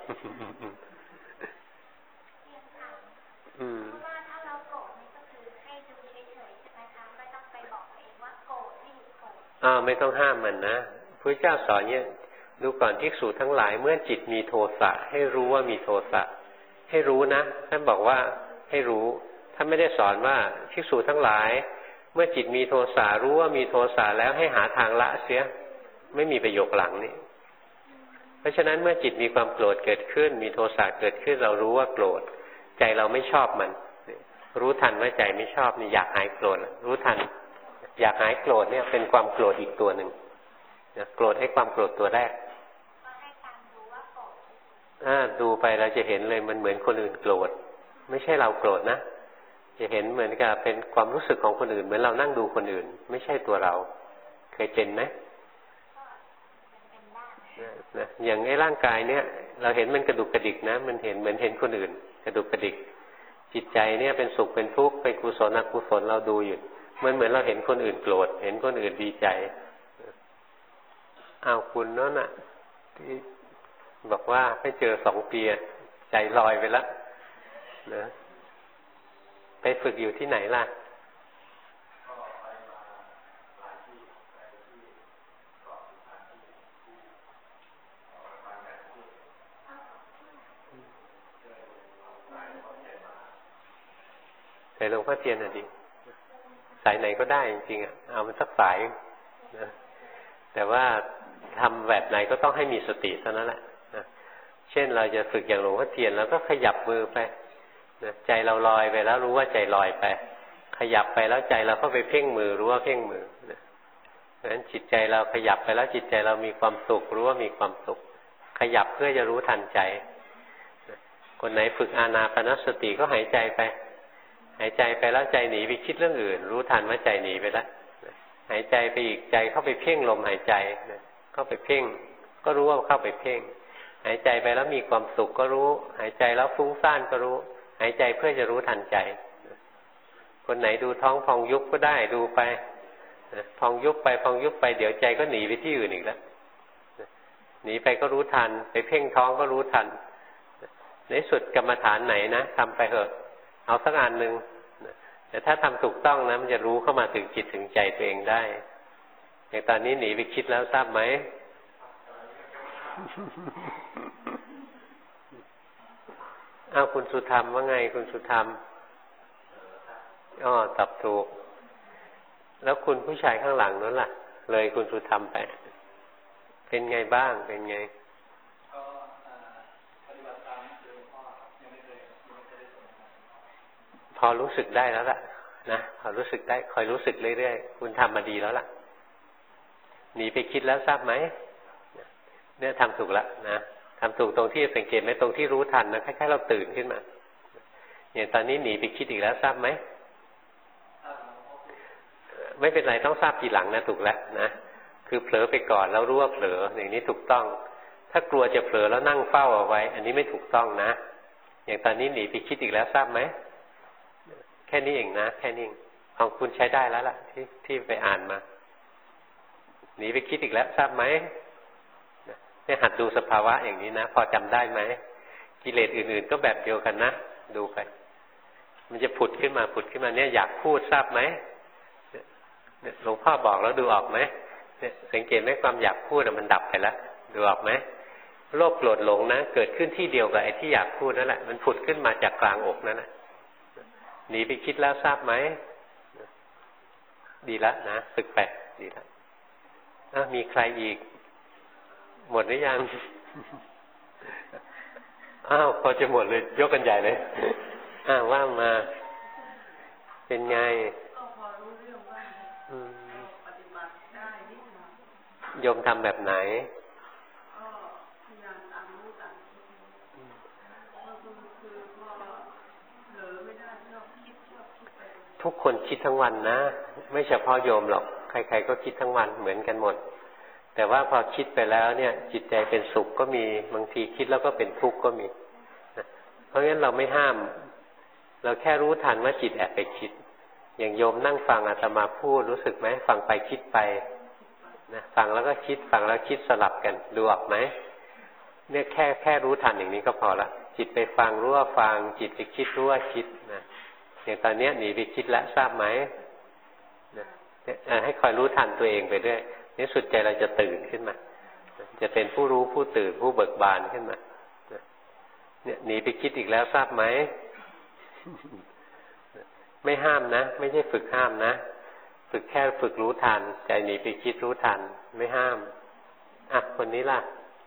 ไม่ต้องห้ามมันนะพระเจ้าสอนเนี่ยดูก่อนภิกษุทั้งหลายเมื่อจิตมีโทสะให้รู้ว่ามีโทสะให้รู้นะท่านบอกว่าให้รู้ท่านไม่ได้สอนว่าภิกษุทั้งหลายเมื่อจิตมีโทสะรู้ว่ามีโทสะแล้วให้หาทางละเสียไม่มีประโยคหลังนี้เพราะฉะนั้นเมื่อจิตมีความโกรธเกิดขึ้นมีโทสะเกิดขึ้นเรารู้ว่าโกรธใจเราไม่ชอบมันรู้ทันว่าใจไม่ชอบนี่อยากหายโกรธรู้ทันอยากหายโกรธเนี่ยเป็นความโกรธอีกตัวหนึ่งโกรธให้ความโกรธตัวแรกดูไปเราจะเห็นเลยมันเหมือนคนอื่นโกรธไม่ใช่เราโกรธนะจะเห็นเหมือนกับเป็นความรู้สึกของคนอื่นเหมือนเรานั่งดูคนอื่นไม่ใช่ตัวเราเคยเป็นไหมอย่างไอ้ร่างกายเนี่ยเราเห็นมันกระดุกกระดิกนะมันเห็นเหมือนเห็นคนอื่นกระดุกกระดิกจิตใจเนี่ยเป็นสุขเป็นทุกข์เป็นกุศลอกุศลเราดูอยู่มันเหมือนเราเห็นคนอื่นโกรธเห็นคนอื่นดีใจคุณนั่นน่ะที่บอกว่าไม่เจอ2 ปีใจลอยไปแล้วนะไปฝึกอยู่ที่ไหนล่ะแต่หลวงพ่อเทียนดิสายไหนก็ได้จริงๆเอามันสักสายนะแต่ว่าทำแบบไหนก็ต้องให้มีสติเท่านั้นแหละนะเช่นเราจะฝึกอย่างหลวงพ่อเทียนแล้วก็ขยับมือไปนะใจเราลอยไปแล้วรู้ว่าใจลอยไปขยับไปแล้วใจเราก็ไปเพ่งมือรู้ว่าเพ่งมือนะเพราะฉะนั้นจิตใจเราขยับไปแล้วจิตใจเรามีความสุขรู้ว่ามีความสุขขยับเพื่อจะรู้ทันใจนะคนไหนฝึกอานาปานสติก็หายใจไปหายใจไปแล้วใจหนีไปคิดเรื่องอื่นรู้ทันว่าใจหนีไปแล้วหายใจไปอีกใจเข้าไปเพ่งลมหายใจเข้าไปเพ่งก็รู้ว่าเข้าไปเพ่งหายใจไปแล้วมีความสุขก็รู้หายใจแล้วฟุ้งซ่านก็รู้หายใจเพื่อจะรู้ทันใจคนไหนดูท้องพองยุบก็ได้ดูไปพองยุบไปพองยุบไปเดี๋ยวใจก็หนีไปที่อื่นอีกแล้วหนีไปก็รู้ทันไปเพ่งท้องก็รู้ทันในสุดกรรมฐานไหนนะทำไปเถอะเอาสักอันหนึ่งแต่ถ้าทำถูกต้องนะมันจะรู้เข้ามาถึงจิตถึงใจตัวเองได้อย่างตอนนี้หนีไปคิดแล้วทราบไหมอ้าวคุณสุธรรมว่าไงคุณสุธรรมอ๋อตอบถูกแล้วคุณผู้ชายข้างหลังนั้นล่ะเลยคุณสุธรรมไปเป็นไงบ้างเป็นไงก็ปฏิบัติตามหลวงพ่อยังไม่เคยพอรู้สึกได้แล้วล่ะนะพอรู้สึกได้คอยรู้สึกเรื่อยๆคุณทำมาดีแล้วล่ะหนีไปคิดแล้วทราบไหมเนี่ยทำถูกแล้วนะทำถูกตรงที่สังเกตไหมตรงที่รู้ทันนะคล้ายๆเราตื่นขึ้นมาอย่างตอนนี้หนีไปคิดอีกแล้วทราบไหมไม่เป็นไรต้องทราบทีหลังนะถูกแล้วนะคือเผลอไปก่อนแล้วรู้ว่าเผลออย่างนี้ถูกต้องถ้ากลัวจะเผลอแล้วนั่งเฝ้าเอาไว้อันนี้ไม่ถูกต้องนะอย่างตอนนี้หนีไปคิดอีกแล้วทราบไหมแค่นี้เองนะแค่นี้ของคุณใช้ได้แล้วล่ะที่ไปอ่านมาหนีไปคิดอีกแล้วทราบไหมเนี่ยหัดดูสภาวะอย่างนี้นะพอจำได้ไหมกิเลสอื่นๆก็แบบเดียวกันนะดูไปมันจะผุดขึ้นมาเนี่ยอยากพูดทราบไหมหลวงพ่อบอกแล้วดูออกไหมเนี่ยสังเกตไหมความอยากพูดมันดับไปแล้วดูออกไหมโลภโกรธหลงนะเกิดขึ้นที่เดียวกับไอ้ที่อยากพูดนั่นแหละมันผุดขึ้นมาจากกลางอกนั่นแหละหนีไปคิดแล้วทราบไหมดีแล้วนะฝึกไปดีแล้วมีใครอีกหมดหรือยังอ้าวพอจะหมดเลยยกกันใหญ่เลยว่ามาเป็นไงโยมทำแบบไหนทุกคนคิดทั้งวันนะไม่เฉพาะโยมหรอกใครๆก็คิดทั้งวันเหมือนกันหมดแต่ว่าพอคิดไปแล้วเนี่ยจิตใจเป็นสุขก็มีบางทีคิดแล้วก็เป็นทุกข์ก็มีเพราะงั้นเราไม่ห้ามเราแค่รู้ทันว่าจิตแอบไปคิดอย่างโยมนั่งฟังอาตมาพูดรู้สึกไหมฟังไปคิดไปนะฟังแล้วก็คิดฟังแล้วคิดสลับกันดูออกไหมเนี่ยแค่รู้ทันอย่างนี้ก็พอละจิตไปฟังรู้ว่าฟังจิตไปคิดรู้ว่าคิดนะอย่างตอนนี้หนีไปคิดแล้วทราบไหมให้คอยรู้ทันตัวเองไปเรื่อยในสุดใจเราจะตื่นขึ้นมาจะเป็นผู้รู้ผู้ตื่นผู้เบิกบานขึ้นมาเนี่ยหนีไปคิดอีกแล้วทราบไหมไม่ห้ามนะไม่ใช่ฝึกห้ามนะฝึกแค่ฝึกรู้ทันใจหนีไปคิดรู้ทันไม่ห้ามคนนี้ล่ะ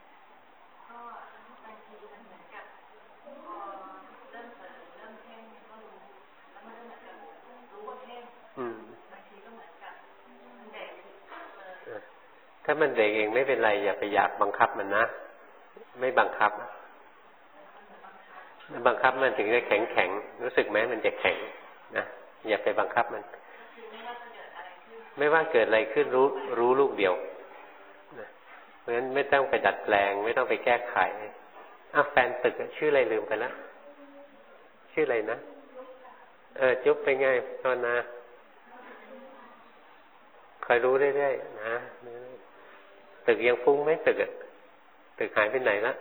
ถ้ามันเด็กเองไม่เป็นไรอย่าไปอยากบังคับมันนะไม่บังคับบังคับมันถึงจะแข็งรู้สึกไหมมันจะแข็งนะอย่าไปบังคับมันไม่ว่าเกิดอะไรขึ้นรู้ลูกเดียวนะเพราะฉะนั้นไม่ต้องไปดัดแปลงไม่ต้องไปแก้ไขแฟนตึกชื่ออะไรลืมไปแล้วชื่ออะไรนะจุ๊บไปไงตอนนะคอยรู้เรื่อยๆนะตึกยังฟุ้งไหมตึกหายไปไหนละ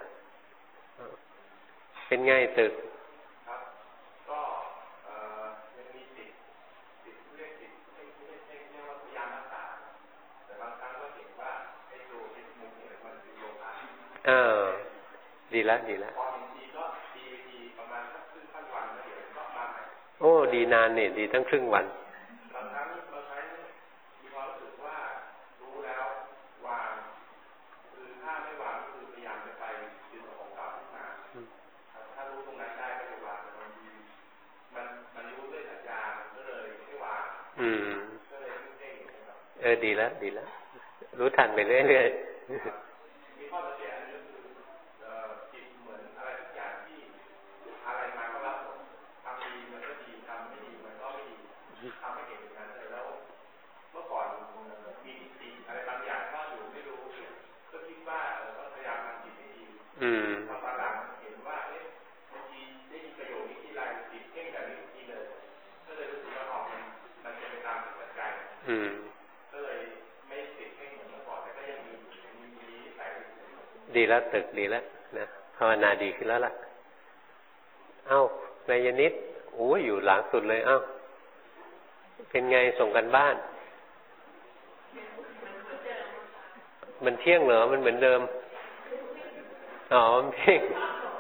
เป็นไงตึกครับก็ยังมีติดเรียกติดไม่ว่าพยายามรักษาแต่บางครั้งก็เห็นว่าไอ้ตัวที่มุมเนี่ยมันเป็นโลภะดีละพอเห็นทีก็ดีประมาณสักครึ่งวันแล้วเดี๋ยวก็มาใหม่โอ้ดีนานเนี่ยดีตั้งครึ่งวันบางครั้งเราใช้มีความรู้สึกว่ารู้แล้ววางคือถ้าไม่วางก็คือพยายามจะไปดึงของเก่าขึ้นมาถ้ารู้ตรงนั้นได้ก็จะวางแต่บางทีมันรู้ด้วยสัญญาก็เลยไม่วางก็เลยเพ่งนะครับดีแล้วรู้ทันไปเรื่อยๆมีข้อสังเกตอันนี้คือจิตเหมือนอะไรทุกอย่างที่อะไรมาก็รับทำดีมันก็ดีทำไม่ดีมันก็ไม่ดีทำให้เห็นอย่างนั้นเลยแล้วเมื่อก่อนมีจิตอะไรบางอย่างก็อยู่ไม่รู้ก็คิดว่าก็พยายามทำจิตให้ดีพอตอนหลังเห็นว่าบางทีได้ยินประโยคนี้ที่ไรจิตเพ่งแบบนี้ทีเลยก็เลยรู้สึกว่ามันจะไปตามจิตใจก็เลยไม่ติดเพ่งเหมือนเมื่อก่อนแต่ก็ยังมีดีแล้วตึกดีแล้วนะภาวนาดีขึ้นแล้วล่ะเอ้านายนิดโอ้ยอยู่หลังสุดเลยเอ้าเป็นไงส่งกันบ้านมันเที่ยงเหรอมันเหมือนเดิมอ๋อมันเที่ยง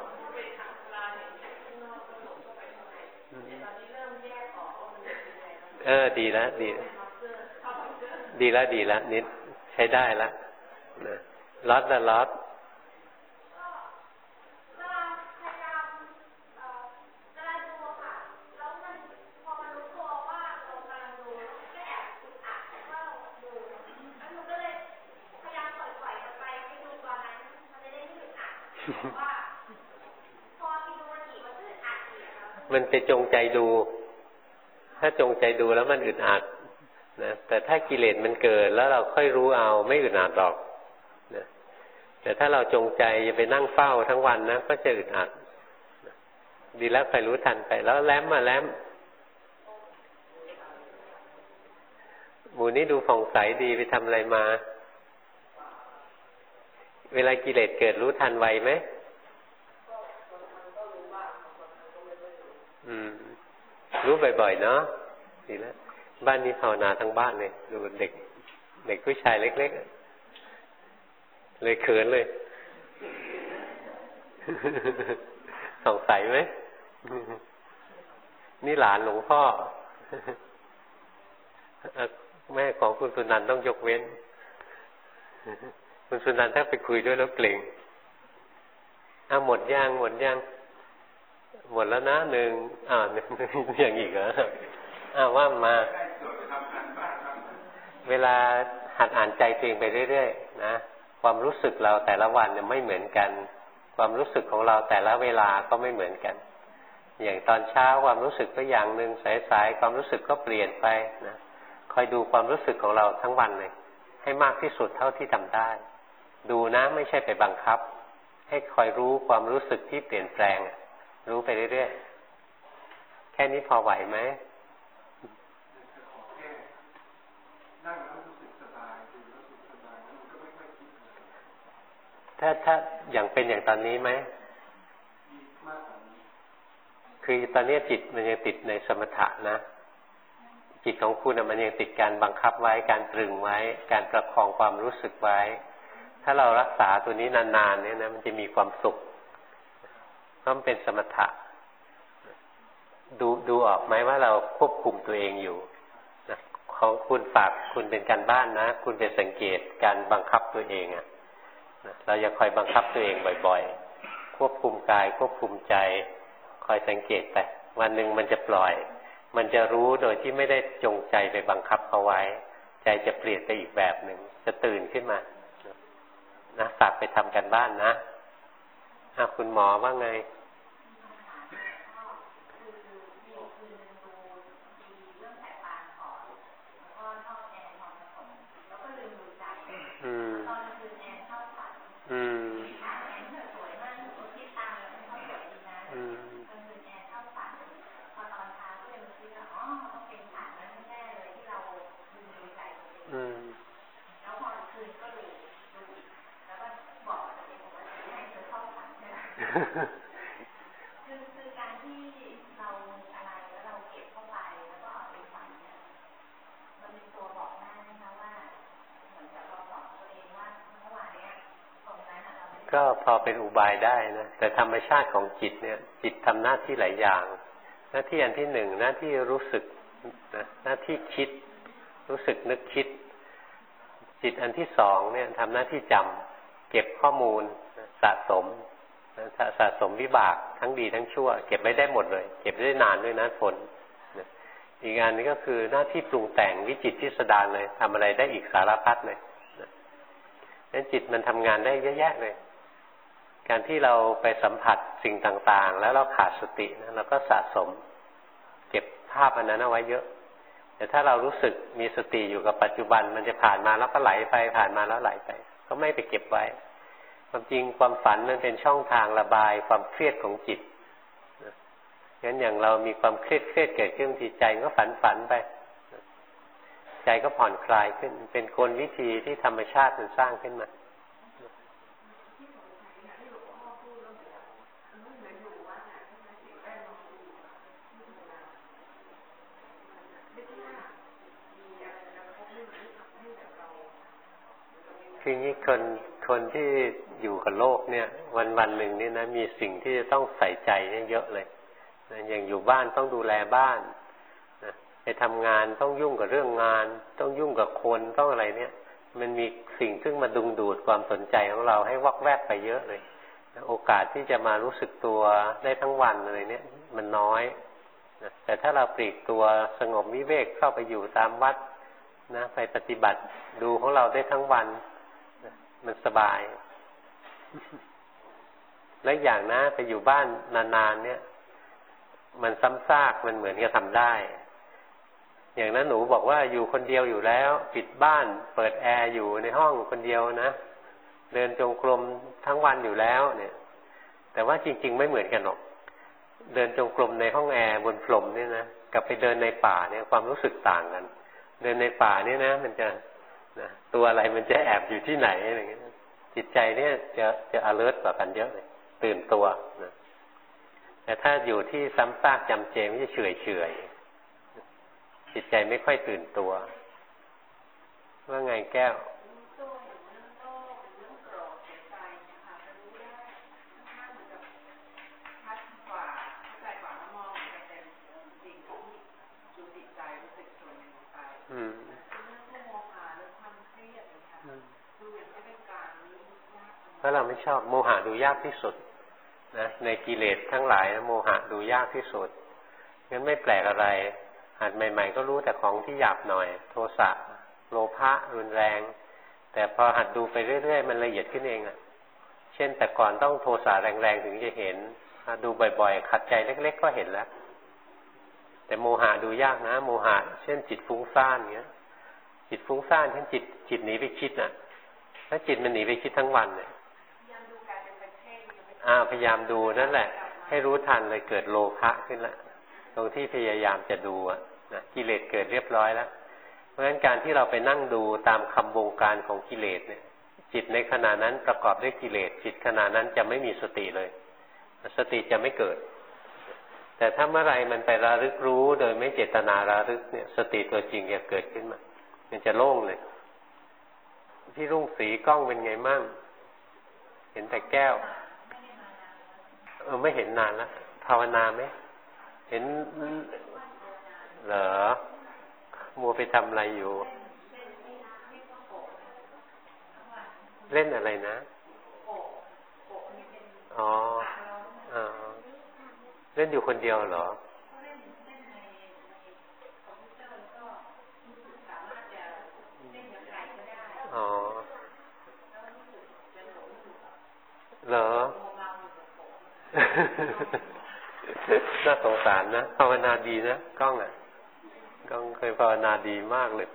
ดีแล้วดีแล้วดีแล้วนิดใช้ได้แล้วนะล็อตละล็อตมันไปจงใจดูถ้าจงใจดูแล้วมันอึดอัดนะแต่ถ้ากิเลสมันเกิดแล้วเราค่อยรู้เอาไม่อึดอัดหรอกนะแต่ถ้าเราจงใจจะไปนั่งเฝ้าทั้งวันนะก็จะอึดอัดนะดีแล้วใครรู้ทันไปแล้วแล้มมาแล้มหมูนี่ดูผ่องใสดีไปทำอะไรมาเวลากิเลสเกิดรู้ทันไวไหมรู้บ่อยๆเนาะดีแล้วบ้านนี้ภาวนาทั้งบ้านเลยดูเด็กผู้ชายเล็กๆเลยเขินเลยสงสัยไหมนี่หลานหลวงพ่อแม่ของคุณสุนันท์ต้องยกเว้นคุณสุนันท์ถ้าไปคุยด้วยแล้วเกรงหมดย่างหมดแล้วนะหนึ่งอย่างอีกเหรอว่ามาเวลาหัดอ่านใจตัวเองไปเรื่อยๆนะความรู้สึกเราแต่ละวันเนี่ยไม่เหมือนกันความรู้สึกของเราแต่ละเวลาก็ไม่เหมือนกันอย่างตอนเช้าความรู้สึกก็อย่างหนึ่งสายๆความรู้สึกก็เปลี่ยนไปนะคอยดูความรู้สึกของเราทั้งวันเลยให้มากที่สุดเท่าที่ทำได้ดูนะไม่ใช่ไปบังคับให้คอยรู้ความรู้สึกที่เปลี่ยนแปลงรู้ไปเรื่อยๆแค่นี้พอไหวไหมถ้าอย่างเป็นอย่างตอนนี้ไหมคือตอนนี้จิตมันยังติดในสมถะนะจิตของคุณมันยังติดการบังคับไว้การตรึงไว้การประคองความรู้สึกไว้ถ้าเรารักษาตัวนี้นานๆเนี่ยนะมันจะมีความสุขเพราะมันเป็นสมถะดูออกไหมว่าเราควบคุมตัวเองอยู่นะของคุณฝากคุณเป็นการบ้านนะคุณไปสังเกตการบังคับตัวเองนะเราอย่าคอยบังคับตัวเองบ่อยๆควบคุมกายควบคุมใจคอยสังเกตไปวันหนึ่งมันจะปล่อยมันจะรู้โดยที่ไม่ได้จงใจไปบังคับเขาไว้ใจจะเปลี่ยนไปอีกแบบหนึ่งจะตื่นขึ้นมานะฝากไปทำกันบ้านนะคุณหมอว่าไงคือการที่เราอะไรแล้วเราเก็บเข้าไปแล้วก็เอาไปฝันเนี่ยมันเป็นตัวบอกได้นะคะว่าเหมือนกับเราบอกตัวเองว่าเมื่อวานเนี้ยตรงนั้นเราไม่ก็พอเป็นอุบายได้นะแต่ธรรมชาติของจิตเนี่ยจิตทำหน้าที่หลายอย่างหน้าที่อันที่หนึ่งหน้าที่รู้สึกนะหน้าที่คิดรู้สึกนึกคิดจิตอันที่สองเนี่ยทำหน้าที่จำเก็บข้อมูลสะสมวิบากทั้งดีทั้งชั่วเก็บไม่ได้หมดเลยเก็บได้นานด้วยนะทนอีกงานนี้ก็คือหน้าที่ปรุงแต่งวิจิตรพิสดารเลยทำอะไรได้อีกสารพัดเลยนั้นจิตมันทำงานได้เยอะแยะเลยการที่เราไปสัมผัสสิ่งต่างๆแล้วเราขาดสตินะเราก็สะสมเก็บภาพอันนั้นเอาไว้เยอะแต่ถ้าเรารู้สึกมีสติอยู่กับปัจจุบันมันจะผ่านมาแล้วก็ไหลไปผ่านมาแล้วไหลไปก็ไม่ไปเก็บไว้ความจริงความฝันมันเป็นช่องทางระบายความเครียดของจิตงั้นอย่างเรามีความเครียดเกิดขึ้นทีใจก็ฝันไปใจก็ผ่อนคลายขึ้นเป็นกลวิธีที่ธรรมชาติมันสร้างขึ้นมาคืองี้คนที่อยู่กับโลกเนี่ยวันหนึ่งนี่นะมีสิ่งที่จะต้องใส่ใจเยอะเลยนะอย่างอยู่บ้านต้องดูแลบ้านนะไปทำงานต้องยุ่งกับเรื่องงานต้องยุ่งกับคนต้องอะไรเนี่ยมันมีสิ่งซึ่งมาดึงดูดความสนใจของเราให้วอกแวกไปเยอะเลยนะโอกาสที่จะมารู้สึกตัวได้ทั้งวันอะไรเนี่ยมันน้อยนะแต่ถ้าเราปลีกตัวสงบวิเวกเข้าไปอยู่ตามวัดนะไปปฏิบัติดูของเราได้ทั้งวันนะมันสบาย และอย่างนะไปอยู่บ้านนานๆเนี่ยมันซ้ำซากมันเหมือนกับทำได้อย่างนั้นหนูบอกว่าอยู่คนเดียวอยู่แล้วปิดบ้านเปิดแอร์อยู่ในห้องคนเดียวนะเดินจงกรมทั้งวันอยู่แล้วเนี่ยแต่ว่าจริงๆไม่เหมือนกันหรอกเดินจงกรมในห้องแอร์บนพรมเนี่ยนะกับไปเดินในป่าเนี่ยความรู้สึกต่างกันเดินในป่าเนี่ยนะมันจะนะตัวอะไรมันจะแอบอยู่ที่ไหนอะไรเงี้ยจิตใจเนี่ยจะ alert กว่ากันเยอะเลยตื่นตัวนะแต่ถ้าอยู่ที่ซ้ำซากจำเจมันจะเฉยจิตใจไม่ค่อยตื่นตัวว่าไงแก้วเพราะเราไม่ชอบโมหะดูยากที่สุดนะในกิเลสทั้งหลายนะโมหะดูยากที่สุดงั้นไม่แปลกอะไรหัดใหม่ๆก็รู้แต่ของที่หยาบหน่อยโทสะโลภะรุนแรงแต่พอหัดดูไปเรื่อยๆมันละเอียดขึ้นเองอ่ะเช่นแต่ก่อนต้องโทสะแรงๆถึงจะเห็นดูบ่อยๆขัดใจเล็กๆก็เห็นแล้วแต่โมหะดูยากนะโมหะเช่นจิตฟุ้งซ่านเงี้ยจิตฟุ้งซ่านเช่นจิตหนีไปคิดน่ะถ้าจิตมันหนีไปคิดทั้งวันเนี่ยพยายามดูนั่นแหละให้รู้ทันเลยเกิดโลภะขึ้นละตรงที่พยายามจะดูนะกิเลสเกิดเรียบร้อยแล้วเพราะฉะนั้นการที่เราไปนั่งดูตามคำวงการของกิเลสเนี่ยจิตในขณะนั้นประกอบด้วยกิเลสจิตขณะนั้นจะไม่มีสติเลยสติจะไม่เกิดแต่ถ้าเมื่อไรมันไประลึกรู้โดยไม่เจตนาระลึกเนี่ยสติตัวจริงจะเกิดขึ้นมามันจะโล่งเลยพี่รุ่งศรีกล้องเป็นไงมั่งเห็นแต่แก้วไม่เห็นนานแล้วภาวนาไหมเห็นเหรอมัวไปทำอะไรอยู่เล่นอะไรนะอ๋อเล่นอยู่คนเดียวเหรออ๋อเหรอน่าสงสารนะภาวนาดีนะกล้องกล้องเคยภาวนาดีมากเลย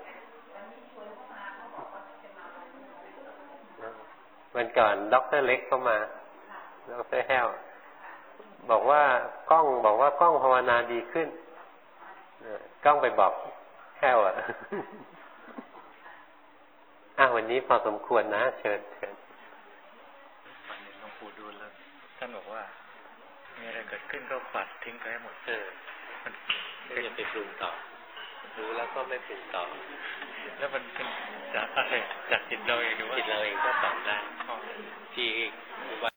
วันก่อนด็อกเตอร์เล็กเข้ามาด็อกเตอร์แห้วบอกว่ากล้องภาวนาดีขึ้นกล้องไปบอกแห้ววันนี้พอสมควรนะเชิญหลวงปู่ดูลแล้วท่านบอกว่ามีอะไรเกิดขึ้นก็ปัดทิ้งไปให้หมดไม่อย่าไปปรุงต่อรู้แล้วก็ไม่ปรุงต่อแล้วมันเป็นจากจิตเราเองหรือว่าจิตเราเองก็ตอบได้ที่